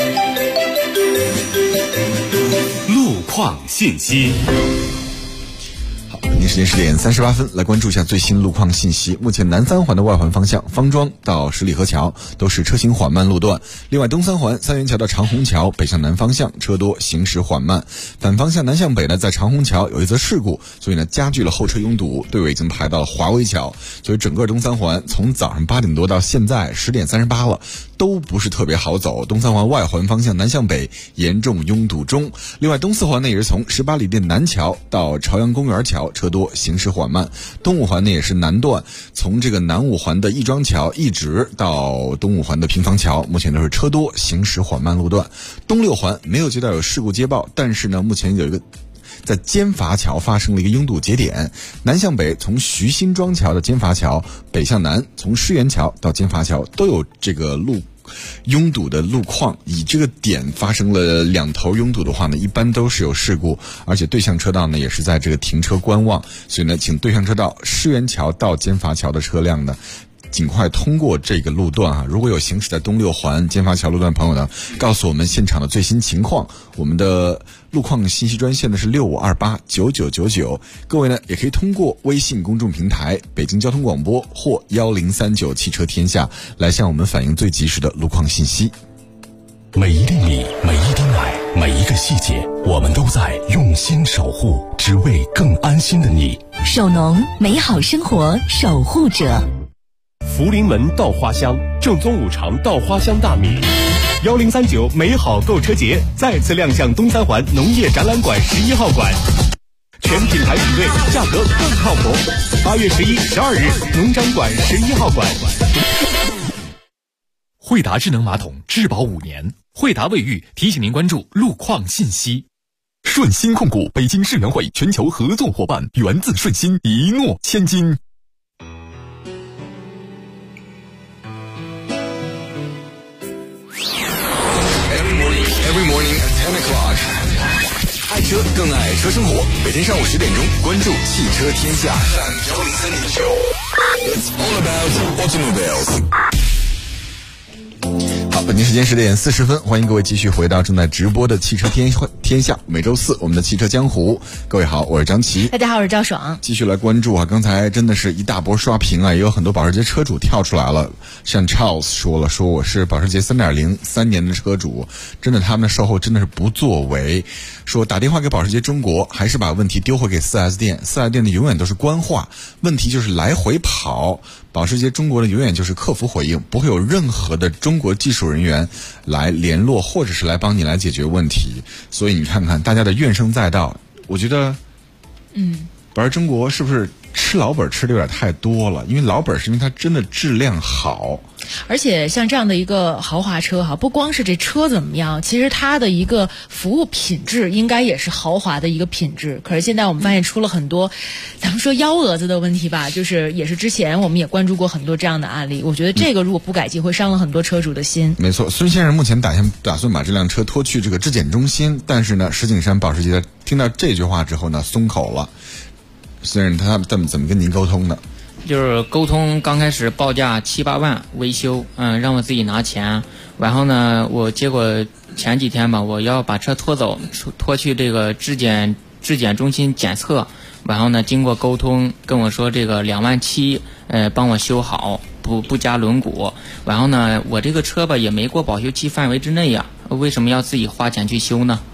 路况信息。 好，北京时间10点38分，来关注一下最新路况信息。目前南三环的外环方向，方庄到十里河桥都是车行缓慢路段。另外，东三环三元桥到长虹桥北向南方向车多，行驶缓慢。反方向南向北呢，在长虹桥有一则事故，所以呢加剧了后车拥堵，队尾已经排到了华威桥。所以整个东三环从早上8点多到现在10点38了， 都不是特别好走。东三环外环方向南向北严重拥堵中。另外东四环呢也是从18里店南桥到朝阳公园桥车多，行驶缓慢。东五环呢也是南段，从这个南五环的亦庄桥一直到东五环的平房桥，目前都是车多，行驶缓慢路段。东六环没有接到有事故接报，但是呢目前有一个在尖筏桥发生了一个拥堵节点，南向北从徐辛庄桥的尖筏桥，北向南从狮园桥到尖筏桥都有这个拥堵的路况。以这个点发生了两头拥堵的话呢，一般都是有事故，而且对向车道呢也是在这个停车观望，所以呢请对向车道狮园桥到尖筏桥的车辆呢尽快通过这个路段啊！如果有行驶在东六环尖筏桥路段的朋友呢，告诉我们现场的最新情况。我们的路况信息专线呢是65289999，各位呢也可以通过微信公众平台北京交通广播或1039汽车天下来向我们反映最及时的路况信息。 每一粒米，每一滴奶，每一个细节，我们都在用心守护，只为更安心的你。 首农，美好生活守护者。 福临门稻花香，正宗五常稻花香大米。1039美好购车节再次亮相东三环农业展览馆11号馆，全品牌比对，价格更靠谱。8月11、12日，农展馆11号馆。 惠达智能马桶质保5年，惠达卫浴提醒您关注路况信息。 顺鑫控股北京世园会全球合作伙伴，源自顺鑫，一诺千金。 Every morning at 10 o'clock， 爱车更爱车生活。每天上午10点钟，关注汽车天下。It's all about automobiles。好，本期时间10点40分，欢迎各位继续回到正在直播的汽车天下。每周四我们的汽车江湖，各位好，我是张琪。 大家好，我是赵爽。 继续来关注啊，刚才真的是一大波刷屏啊，也有很多保时捷车主跳出来了。像 Charles 说我是保时捷 3.0 3年的车主，真的他们的售后真的是不作为，说打电话给保时捷中国，还是把问题丢回给 4S 店，4S 店的永远都是官话，问题就是来回跑。保时捷中国的永远就是客服回应，不会有任何的中国技术人员来联络或者是来帮你来解决问题。所以你看看大家的怨声载道，我觉得保时捷中国是不是吃老本吃的有点太多了？因为老本是因为它真的质量好， 而且像这样的一个豪华车哈，不光是这车怎么样，其实它的一个服务品质应该也是豪华的一个品质。可是现在我们发现出了很多，咱们说幺蛾子的问题吧，就是也是之前我们也关注过很多这样的案例。我觉得这个如果不改进，会伤了很多车主的心。没错， 孙先生目前打算把这辆车拖去这个质检中心，但是呢，石景山保时捷听到这句话之后呢，松口了。孙先生他怎么跟您沟通的？ 就是沟通刚开始报价7、8万维修，让我自己拿钱。然后呢，结果前几天吧，我要把车拖去这个质检中心检测。然后呢，经过沟通跟我说这个2万7，帮我修好，不加轮毂。然后呢，我这个车吧也没过保修期范围之内呀，为什么要自己花钱去修呢？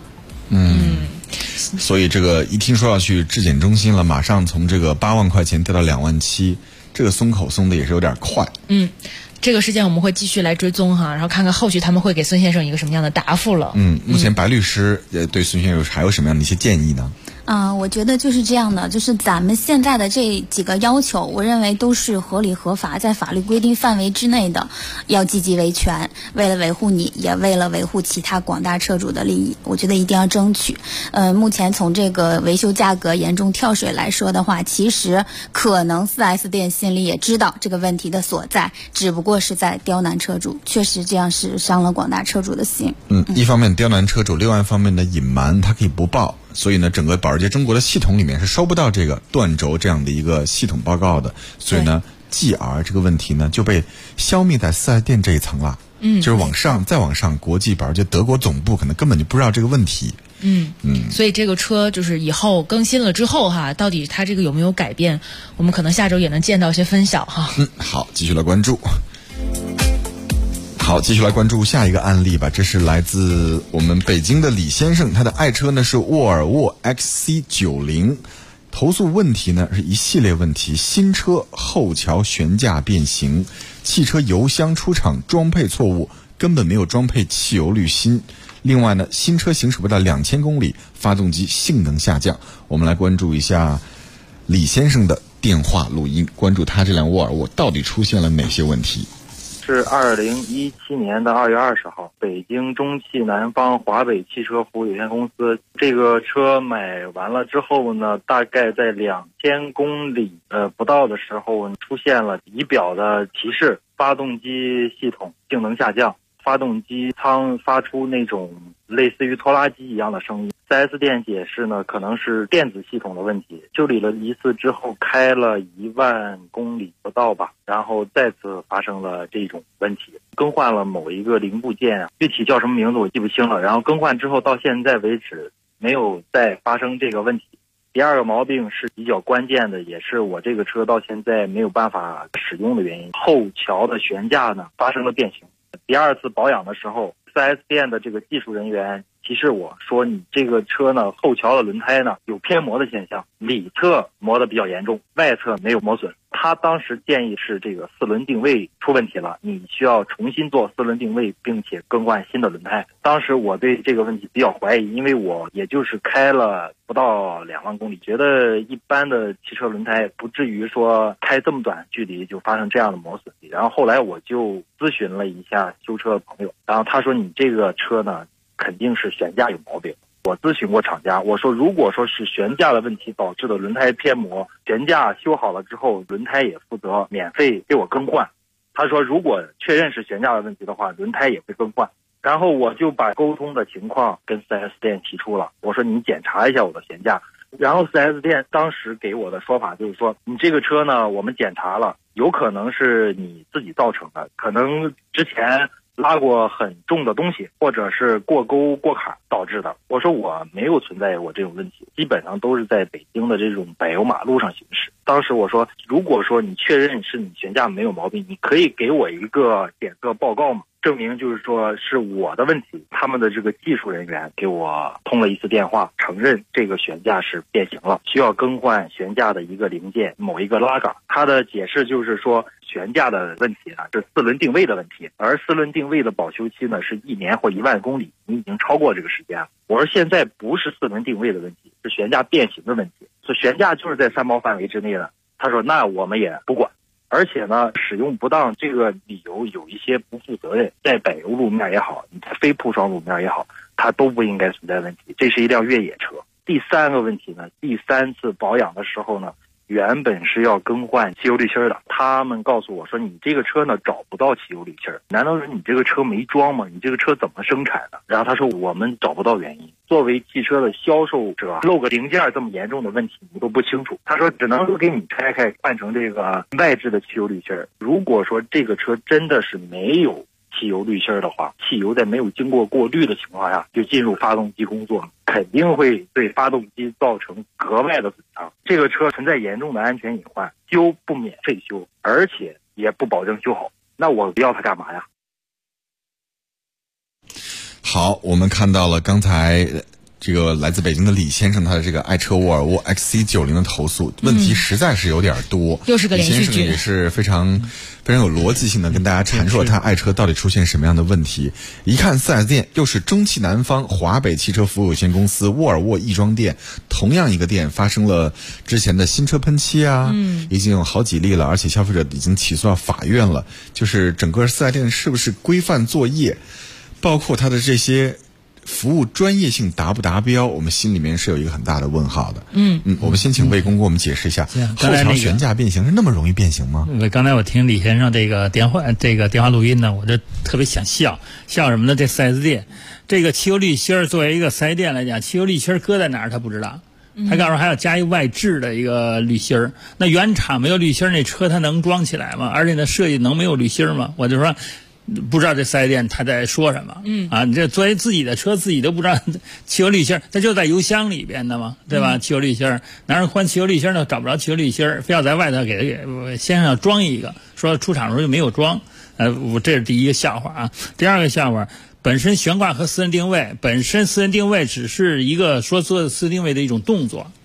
所以这个一听说要去质检中心了，马上从这个8万块钱掉到2万7，这个松口松的也是有点快。 这个事件我们会继续来追踪哈，然后看看后续他们会给孙先生一个什么样的答复了。 目前白律师对孙先生还有什么样的一些建议呢？ 我觉得就是这样的，就是咱们现在的这几个要求，我认为都是合理合法，在法律规定范围之内的，要积极维权，为了维护你，也为了维护其他广大车主的利益，我觉得一定要争取。目前从这个维修价格严重跳水来说的话，其实可能 4S 店心里也知道这个问题的所在，只不过是在刁难车主，确实这样是伤了广大车主的心。 一方面刁难车主，另外一方面的隐瞒，它可以不报。所以呢，整个保时捷中国的系统里面是收不到这个断轴这样的一个系统报告的，所以呢 GR 这个问题呢就被消灭在4S店这一层了。就是再往上，国际保时捷德国总部可能根本就不知道这个问题。 所以这个车就是以后更新了之后哈，到底它这个有没有改变，我们可能下周也能见到一些分晓哈。 好，继续来关注。好，继续来关注下一个案例吧。这是来自我们北京的李先生，他的爱车呢是沃尔沃 XC90， 投诉问题呢是一系列问题：新车后桥悬架变形，汽车油箱出厂装配错误，根本没有装配汽油滤芯。另外呢，新车行驶不到2000公里，发动机性能下降。我们来关注一下李先生的电话录音，关注他这辆沃尔沃到底出现了哪些问题。 是2017年的2月20号，北京中汽南方华北汽车服务有限公司，这个车买完了之后呢，大概在2000公里不到的时候，出现了仪表的提示，发动机系统性能下降，发动机舱发出那种类似于拖拉机一样的声音。4S 店解释呢，可能是电子系统的问题。修理了一次之后，开了1万公里不到吧，然后再次发生了这种问题，更换了某一个零部件，具体叫什么名字我记不清了。然后更换之后到现在为止没有再发生这个问题。第二个毛病是比较关键的，也是我这个车到现在没有办法使用的原因，后桥的悬架呢发生了变形。第二次保养的时候，4S 店的这个技术人员提示我说，你这个车呢后桥的轮胎呢有偏磨的现象，里侧磨得比较严重，外侧没有磨损。他当时建议是这个4轮定位出问题了，你需要重新做4轮定位，并且更换新的轮胎。当时我对这个问题比较怀疑，因为我也就是开了不到2万公里，觉得一般的汽车轮胎不至于说开这么短距离就发生这样的磨损。然后后来我就咨询了一下修车的朋友，然后他说你这个车呢肯定是悬架有毛病。我咨询过厂家，我说如果说是悬架的问题导致的轮胎偏磨，悬架修好了之后轮胎也负责免费给我更换。他说如果确认是悬架的问题的话，轮胎也会更换。然后我就把沟通的情况跟 4S 店提出了，我说你检查一下我的悬架。然后 4S 店当时给我的说法就是说，你这个车呢我们检查了，有可能是你自己造成的，可能之前拉过很重的东西，或者是过沟过坎导致的。我说我没有存在过这种问题，基本上都是在北京的这种柏油马路上行驶。当时我说，如果说你确认是你悬架没有毛病，你可以给我一个检测报告吗？证明就是说是我的问题。他们的这个技术人员给我通了一次电话，承认这个悬架是变形了，需要更换悬架的一个零件，某一个拉杆。他的解释就是说，悬架的问题呢是4轮定位的问题，而4轮定位的保修期呢是1年或1万公里，你已经超过这个时间了。我说现在不是4轮定位的问题，是悬架变形的问题，所以悬架就是在3包范围之内的。他说那我们也不管，而且呢使用不当这个理由有一些不负责任，在柏油路面也好，你在非铺装路面也好，它都不应该存在问题。这是一辆越野车。第三个问题呢，第3次保养的时候呢，原本是要更换汽油滤芯的，他们告诉我说你这个车呢找不到汽油滤芯，难道是你这个车没装吗？你这个车怎么生产的？然后他说我们找不到原因。作为汽车的销售者，漏个零件这么严重的问题你都不清楚，他说只能说给你拆开换成这个外置的汽油滤芯。如果说这个车真的是没有汽油滤芯的话，汽油在没有经过过滤的情况下就进入发动机工作，肯定会对发动机造成格外的损伤。这个车存在严重的安全隐患，修不免费修，而且也不保证修好，那我要它干嘛呀？ 好，我们看到了刚才这个来自北京的李先生他的这个爱车沃尔沃 XC90 的投诉，问题实在是有点多， 又是个连续剧。 李先生也是非常有逻辑性的跟大家阐述了他爱车到底出现什么样的问题。一看 4S 店又是中汽南方华北汽车服务有限公司沃尔沃亦庄店，同样一个店发生了之前的新车喷漆啊，已经有好几例了，而且消费者已经起诉到法院了。就是整个 4S 店是不是规范作业，包括它的这些服务专业性达不达标，我们心里面是有一个很大的问号的。我们先请魏工给我们解释一下，后桥悬架变形是那么容易变形吗？ 刚才我听李先生这个电话录音呢，我就特别想笑什么呢？这 4S 店这个汽油滤芯作为一个 4S 店来讲，汽油滤芯搁在哪儿他不知道，他告诉还要加一外置的一个滤芯。那原厂没有滤芯，那车它能装起来吗？而且那设计能没有滤芯吗？我就说不知道这4S店他在说什么。你这作为自己的车自己都不知道汽油滤芯，它就在油箱里边的嘛，对吧？汽油滤芯哪人换汽油滤芯呢？找不着汽油滤芯，非要在外头给先要装一个，说出厂的时候就没有装。这是第一个笑话啊。第二个笑话，本身悬挂和4轮定位，本身4轮定位只是一个说做4轮定位的一种动作，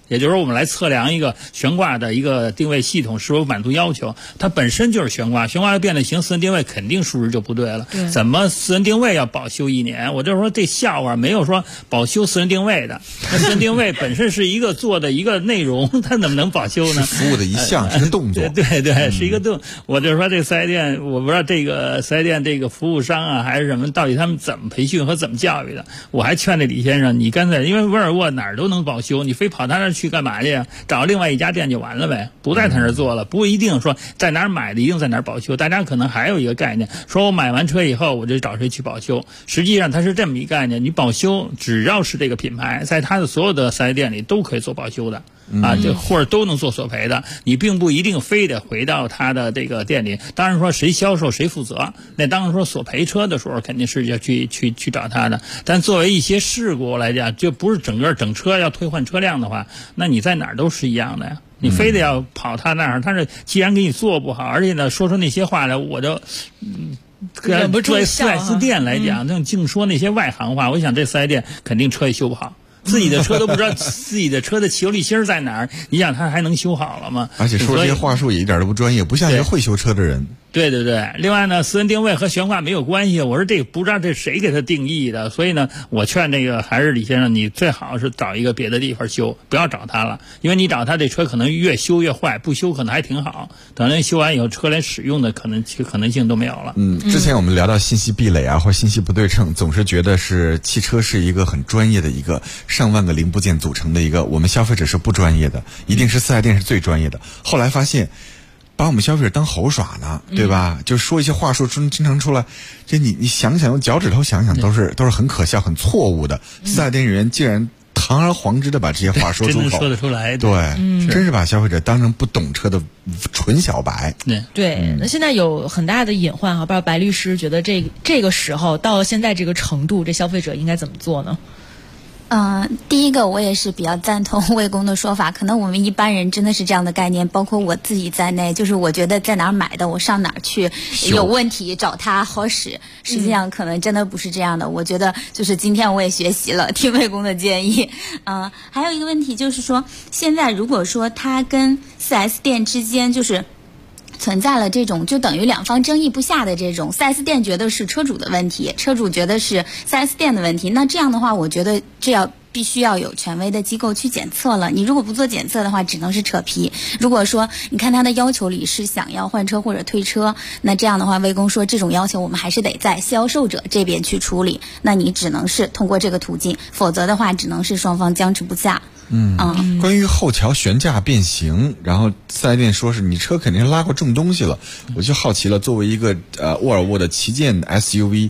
也就是说，我们来测量一个悬挂的一个定位系统是否满足要求。它本身就是悬挂，悬挂要变类型，私人定位肯定数值就不对了。怎么私人定位要保修1年？我就说这笑话没有说保修私人定位的。那私人定位本身是一个做的一个内容，它怎么能保修呢？ 是服务的一项，是个动作。 对，是一个动。我就说这四 S 店，我不知道这个四 S 店这个服务商啊还是什么，到底他们怎么培训和怎么教育的？我还劝这李先生，你干脆因为沃尔沃哪儿都能保修，你非跑他那儿去干嘛去呀？找另外一家店就完了呗，不在他那儿做了，不一定说在哪儿买的一定在哪儿保修。大家可能还有一个概念，说我买完车以后我就找谁去保修，实际上它是这么一概念，你保修只要是这个品牌，在它的所有的四 S 店里都可以做保修的。或者都能做索赔的，你并不一定非得回到他的这个店里。当然说谁销售谁负责，那当然说索赔车的时候肯定是要去找他的。但作为一些事故来讲，就不是整车要退换车辆的话，那你在哪儿都是一样的呀。你非得要跑他那儿，他是既然给你做不好，而且呢说出那些话来，我就作为4S店来讲，那净说那些外行话，我想这4S店肯定车也修不好。自己的车都不知道自己的车的汽油滤芯在哪儿，你想他还能修好了吗？ 而且说这些话术也一点都不专业，不像一个会修车的人。 对。另外呢，私人定位和悬挂没有关系。我说这不知道这谁给他定义的，所以呢，我劝这个还是李先生，你最好是找一个别的地方修，不要找他了，因为你找他这车可能越修越坏，不修可能还挺好。等人修完以后，车连使用的可能性都没有了。 之前我们聊到信息壁垒啊，或信息不对称，总是觉得是汽车是一个很专业的一个上万个零部件组成的一个，我们消费者是不专业的，一定是4S店是最专业的。后来发现把我们消费者当猴耍呢，对吧？就说一些话术经常出来，这你想想，用脚趾头想想都是很可笑、很错误的。4S店人员竟然堂而皇之的把这些话说出口， 真的说得出来。 对，真是把消费者当成不懂车的纯小白。 对，那现在有很大的隐患哈，不知道白律师觉得这个时候到了现在这个程度，这消费者应该怎么做呢？ 第一个我也是比较赞同魏工的说法，可能我们一般人真的是这样的概念，包括我自己在内，就是我觉得在哪儿买的，我上哪儿去有问题找他好使，实际上可能真的不是这样的。我觉得就是今天我也学习了听魏工的建议。还有一个问题就是说，现在如果说他跟 4S 店之间就是存在了这种就等于两方争议不下的这种，4S 店觉得是车主的问题，车主觉得是 4S 店的问题，那这样的话我觉得必须要有权威的机构去检测了。你如果不做检测的话，只能是扯皮。如果说你看他的要求里是想要换车或者退车，那这样的话魏工说这种要求我们还是得在销售者这边去处理，那你只能是通过这个途径，否则的话只能是双方僵持不下。 关于后桥悬架变形，然后4S店说是你车肯定是拉过重东西了，我就好奇了，作为一个沃尔沃的旗舰 SUV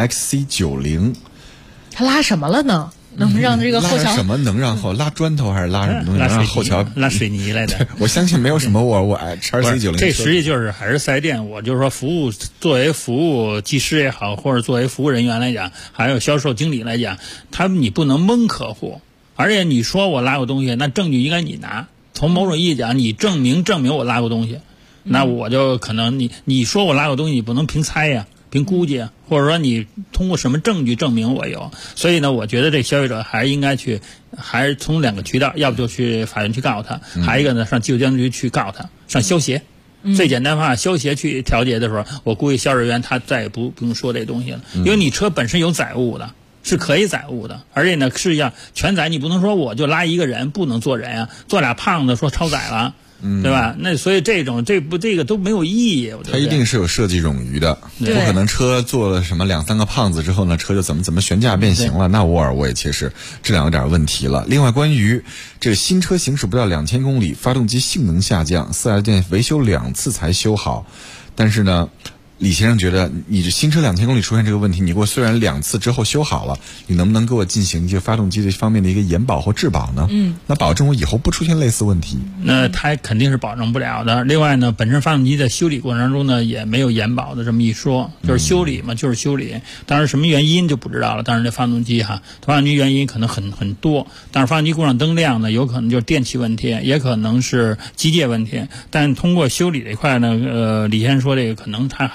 XC90， 他拉什么了呢？能让这个后桥拉什么能让拉砖头还是拉什么东西？能让后桥拉水泥来的？ 我相信没有什么沃尔沃 XC90。 这实际就是还是4S店，我就是说作为服务技师也好，或者作为服务人员来讲，还有销售经理来讲，你不能蒙客户。而且你说我拉过东西，那证据应该你拿。从某种意义讲，你证明我拉过东西，那我就可能你说我拉过东西，你不能凭猜呀、凭估计啊，或者说你通过什么证据证明我有。所以呢，我觉得这消费者还是应该还是从2个渠道，要不就去法院去告他，还有一个呢上技术监督局去告他，上消协。最简单方法，消协去调节的时候，我估计销售人员他再也不用说这东西了，因为你车本身有载物的。是可以载物的，而且呢是要全载，你不能说我就拉一个人，不能坐人啊，坐俩胖子说超载了，对吧？那所以这个都没有意义。 它一定是有设计冗余的，不可能车坐了什么2-3个胖子之后呢，车就怎么悬架变形了，那沃尔沃也其实质量有点问题了。另外，关于这个新车行驶不到2000公里，发动机性能下降，4S店维修2次才修好，但是呢。李先生觉得你这新车2000公里出现这个问题，你给我虽然2次之后修好了，你能不能给我进行一些发动机这方面的一个延保或质保呢？那保证我以后不出现类似问题。 那它肯定是保证不了的。另外呢，本身发动机在修理过程中呢，也没有延保的这么一说，就是修理嘛，就是修理。当然什么原因就不知道了。当然这发动机发动机原因可能很多，但是发动机故障灯亮呢，有可能就是电气问题，也可能是机械问题。但通过修理这一块呢，李先生说这个可能它还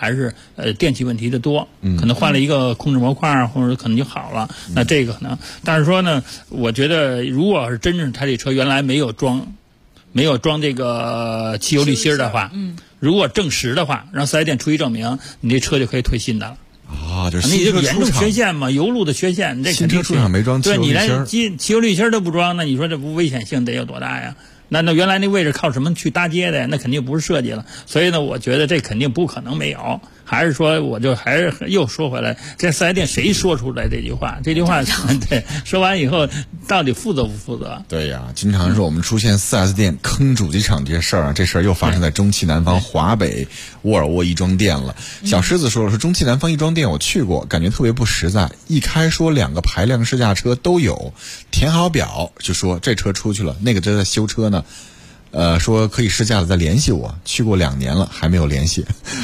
还是电器问题的多，可能换了一个控制模块或者可能就好了。那这个可能，但是说呢，我觉得如果是真正他这车原来没有装这个汽油滤芯的话，如果证实的话，让4S店出一证明，你这车就可以退新的了。 就是你这个严重缺陷嘛，油路的缺陷，你这肯定出厂没装汽油滤芯， 对，你连汽油滤芯都不装，那你说这不危险性得有多大呀？那原来那位置靠什么去搭接的呀？那肯定不是设计了。所以呢，我觉得这肯定不可能没有。还是说，我就还是又说回来，这4S店谁说出来这句话？这句话对，说完以后到底负责不负责？ 对呀，经常说我们出现4S店坑主机厂这些事儿啊，这事儿又发生在中汽南方华北沃尔沃亦庄店了。小狮子说中汽南方亦庄店我去过，感觉特别不实在。一开说2个排量试驾车都有，填好表就说这车出去了，那个正在修车呢。说可以试驾了，再联系我。去过2年了，还没有联系。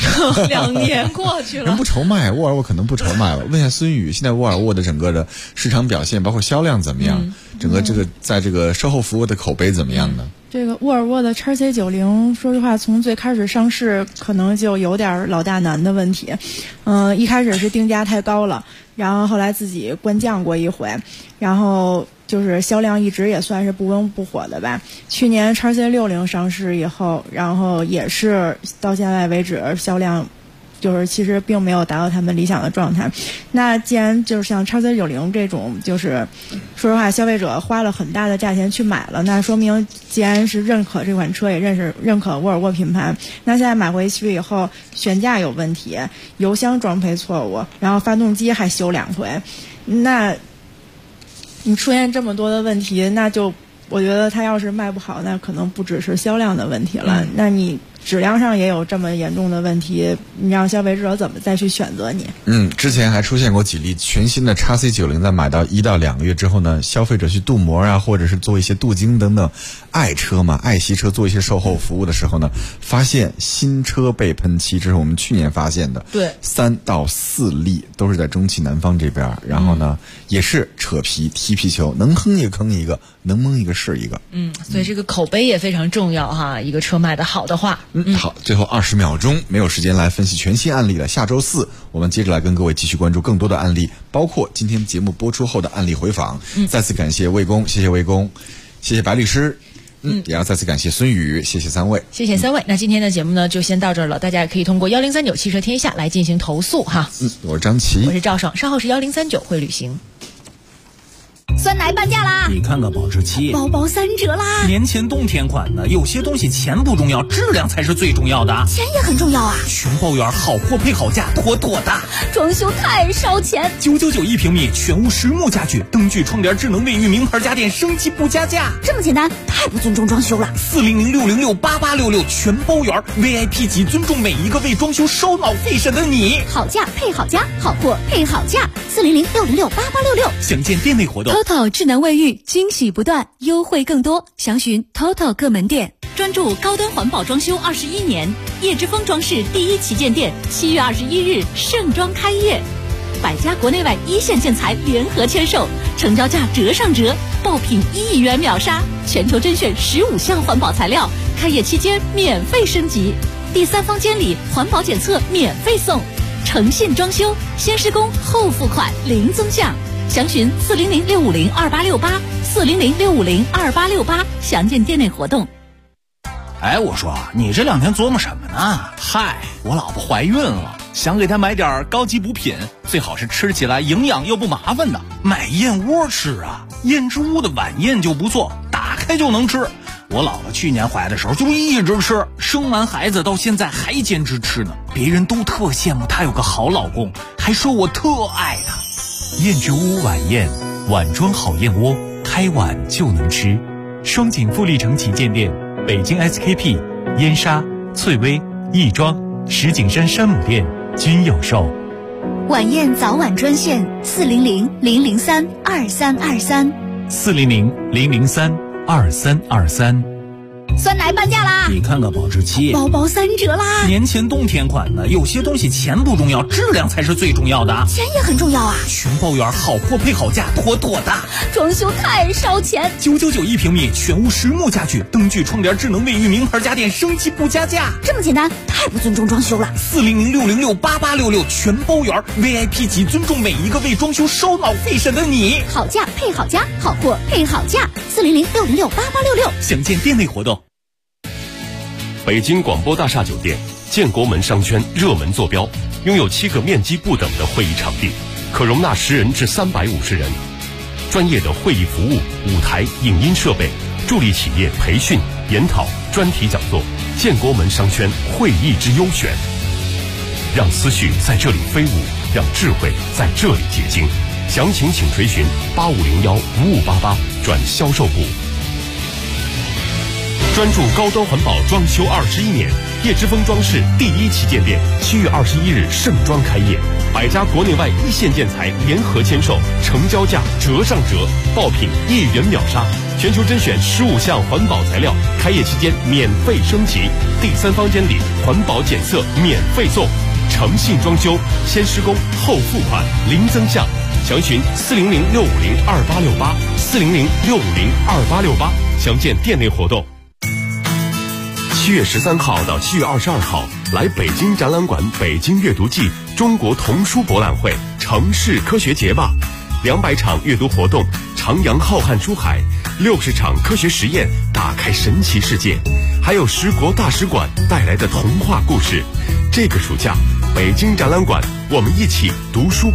2年过去了， 人不愁卖，沃尔沃可能不愁卖了。问一下孙宇，现在沃尔沃的整个的市场表现，包括销量怎么样？整个这个在这个售后服务的口碑怎么样呢？ 这个沃尔沃的 XC90，说实话，从最开始上市可能就有点老大难的问题。一开始是定价太高了，然后后来自己官降过一回，然后就是销量一直也算是不温不火的吧。去年 XC60 上市以后，然后也是到现在为止销量就是其实并没有达到他们理想的状态。那既然就是像 XC90 这种，就是说实话消费者花了很大的价钱去买了，那说明既然是认可这款车，也认可沃尔沃品牌，那现在买回去以后悬架有问题，油箱装配错误，然后发动机还修2回，那你出现这么多的问题，那就我觉得它要是卖不好，那可能不只是销量的问题了，那你质量上也有这么严重的问题，你让消费者怎么再去选择你？ 之前还出现过几例全新的 XC90 在买到1到2个月之后呢，消费者去镀膜啊，或者是做一些镀金等等，爱车嘛，爱惜车做一些售后服务的时候呢，发现新车被喷漆，这是我们去年发现的。 对 ，3到4例都是在中汽南方这边，然后呢，也是扯皮踢皮球，能坑一个坑一个，能蒙一个是一个。 所以这个口碑也非常重要哈，一个车卖得好的话。 好，最后20秒钟，没有时间来分析全新案例了。下周4我们接着来跟各位继续关注更多的案例，包括今天节目播出后的案例回访。再次感谢魏工，谢谢魏工，谢谢白律师。也要再次感谢孙宇，谢谢3位， 谢谢3位。那今天的节目呢就先到这儿了，大家也可以通过1039汽车天下来进行投诉哈。 我是张琪， 我是赵爽，稍后是1039会旅行。 酸奶半价啦！ 你看看保质期， 包包3折啦！ 年前冬天款的，有些东西钱不重要，质量才是最重要的。 钱也很重要啊！ 全包圆，好货配好价，妥妥的。 装修太烧钱 ，999一平米，全屋实木家具，灯具、窗帘、智能卫浴，名牌家电，升级不加价。 这么简单，太不尊重装修了。 400-606-8866，全包圆 ，VIP 级，尊重每一个为装修烧脑费神的你。 好价配好家，好货配好价。400-606-8866， 详见店内活动。 TOTO 智能卫浴，惊喜不断，优惠更多，详询 TOTO 各门店。 专注高端环保装修21年，叶之峰装饰第一旗舰店7月21日盛装开业，100家国内外一线建材联合签售，成交价折上折，爆品1亿元秒杀，全球甄选15项环保材料，开业期间免费升级，第3方监理环保检测免费送，诚信装修，先施工后付款零增项。详询400-650-2868，400-650-2868，详见店内活动。 哎，我说你这2天琢磨什么呢？嗨，我老婆怀孕了，想给她买点高级补品，最好是吃起来营养又不麻烦的。买燕窝吃啊，燕之屋的晚宴就不错，打开就能吃。我姥姥去年怀的时候就一直吃，生完孩子到现在还坚持吃呢。别人都特羡慕她有个好老公，还说我特爱她。 燕之屋晚宴，碗装好燕窝，开碗就能吃。双井富力城旗舰店，北京 SKP、燕莎、翠微、亦庄、石景山山姆店均有售。 晚宴早晚专线400-003-2323， 400-003-2323。 酸奶半价啦！ 你看看保质期， 包包3折啦！ 年前冬天款的，有些东西钱不重要，质量才是最重要的。 钱也很重要啊！ 全包圆，好货配好价，妥妥的。 装修太烧钱 ，999一平米，全屋实木家具，灯具、窗帘、智能卫浴，名牌家电，升级不加价。 这么简单，太不尊重装修了。 400-606-8866全包圆 ，VIP 级，尊重每一个为装修烧脑费神的你。 好价配好家，好货配好价。400-606-8866， 详见店内活动。 北京广播大厦酒店建国门商圈热门坐标，拥有7个面积不等的会议场地，可容纳10人至350人。专业的会议服务、舞台、影音设备，助力企业培训、研讨、专题讲座。建国门商圈会议之优选，让思绪在这里飞舞，让智慧在这里结晶。详情请垂询8501-5588转销售部。专注高端环保装修21年，叶之峰装饰第1旗舰店7月21日盛装开业，100家国内外一线建材联合签售，成交价折上折，爆品1元秒杀，全球甄选15项环保材料，开业期间免费升级，第3方监理，环保检测免费送，诚信装修，先施工后付款，零增项。详询400-650-2868，400-650-2868，详见店内活动。7月13号到7月22号，来北京展览馆北京阅读季中国童书博览会城市科学节吧，200场阅读活动，徜徉浩瀚书海，60场科学实验，打开神奇世界，还有10国大使馆带来的童话故事。这个暑假，北京展览馆，我们一起读书。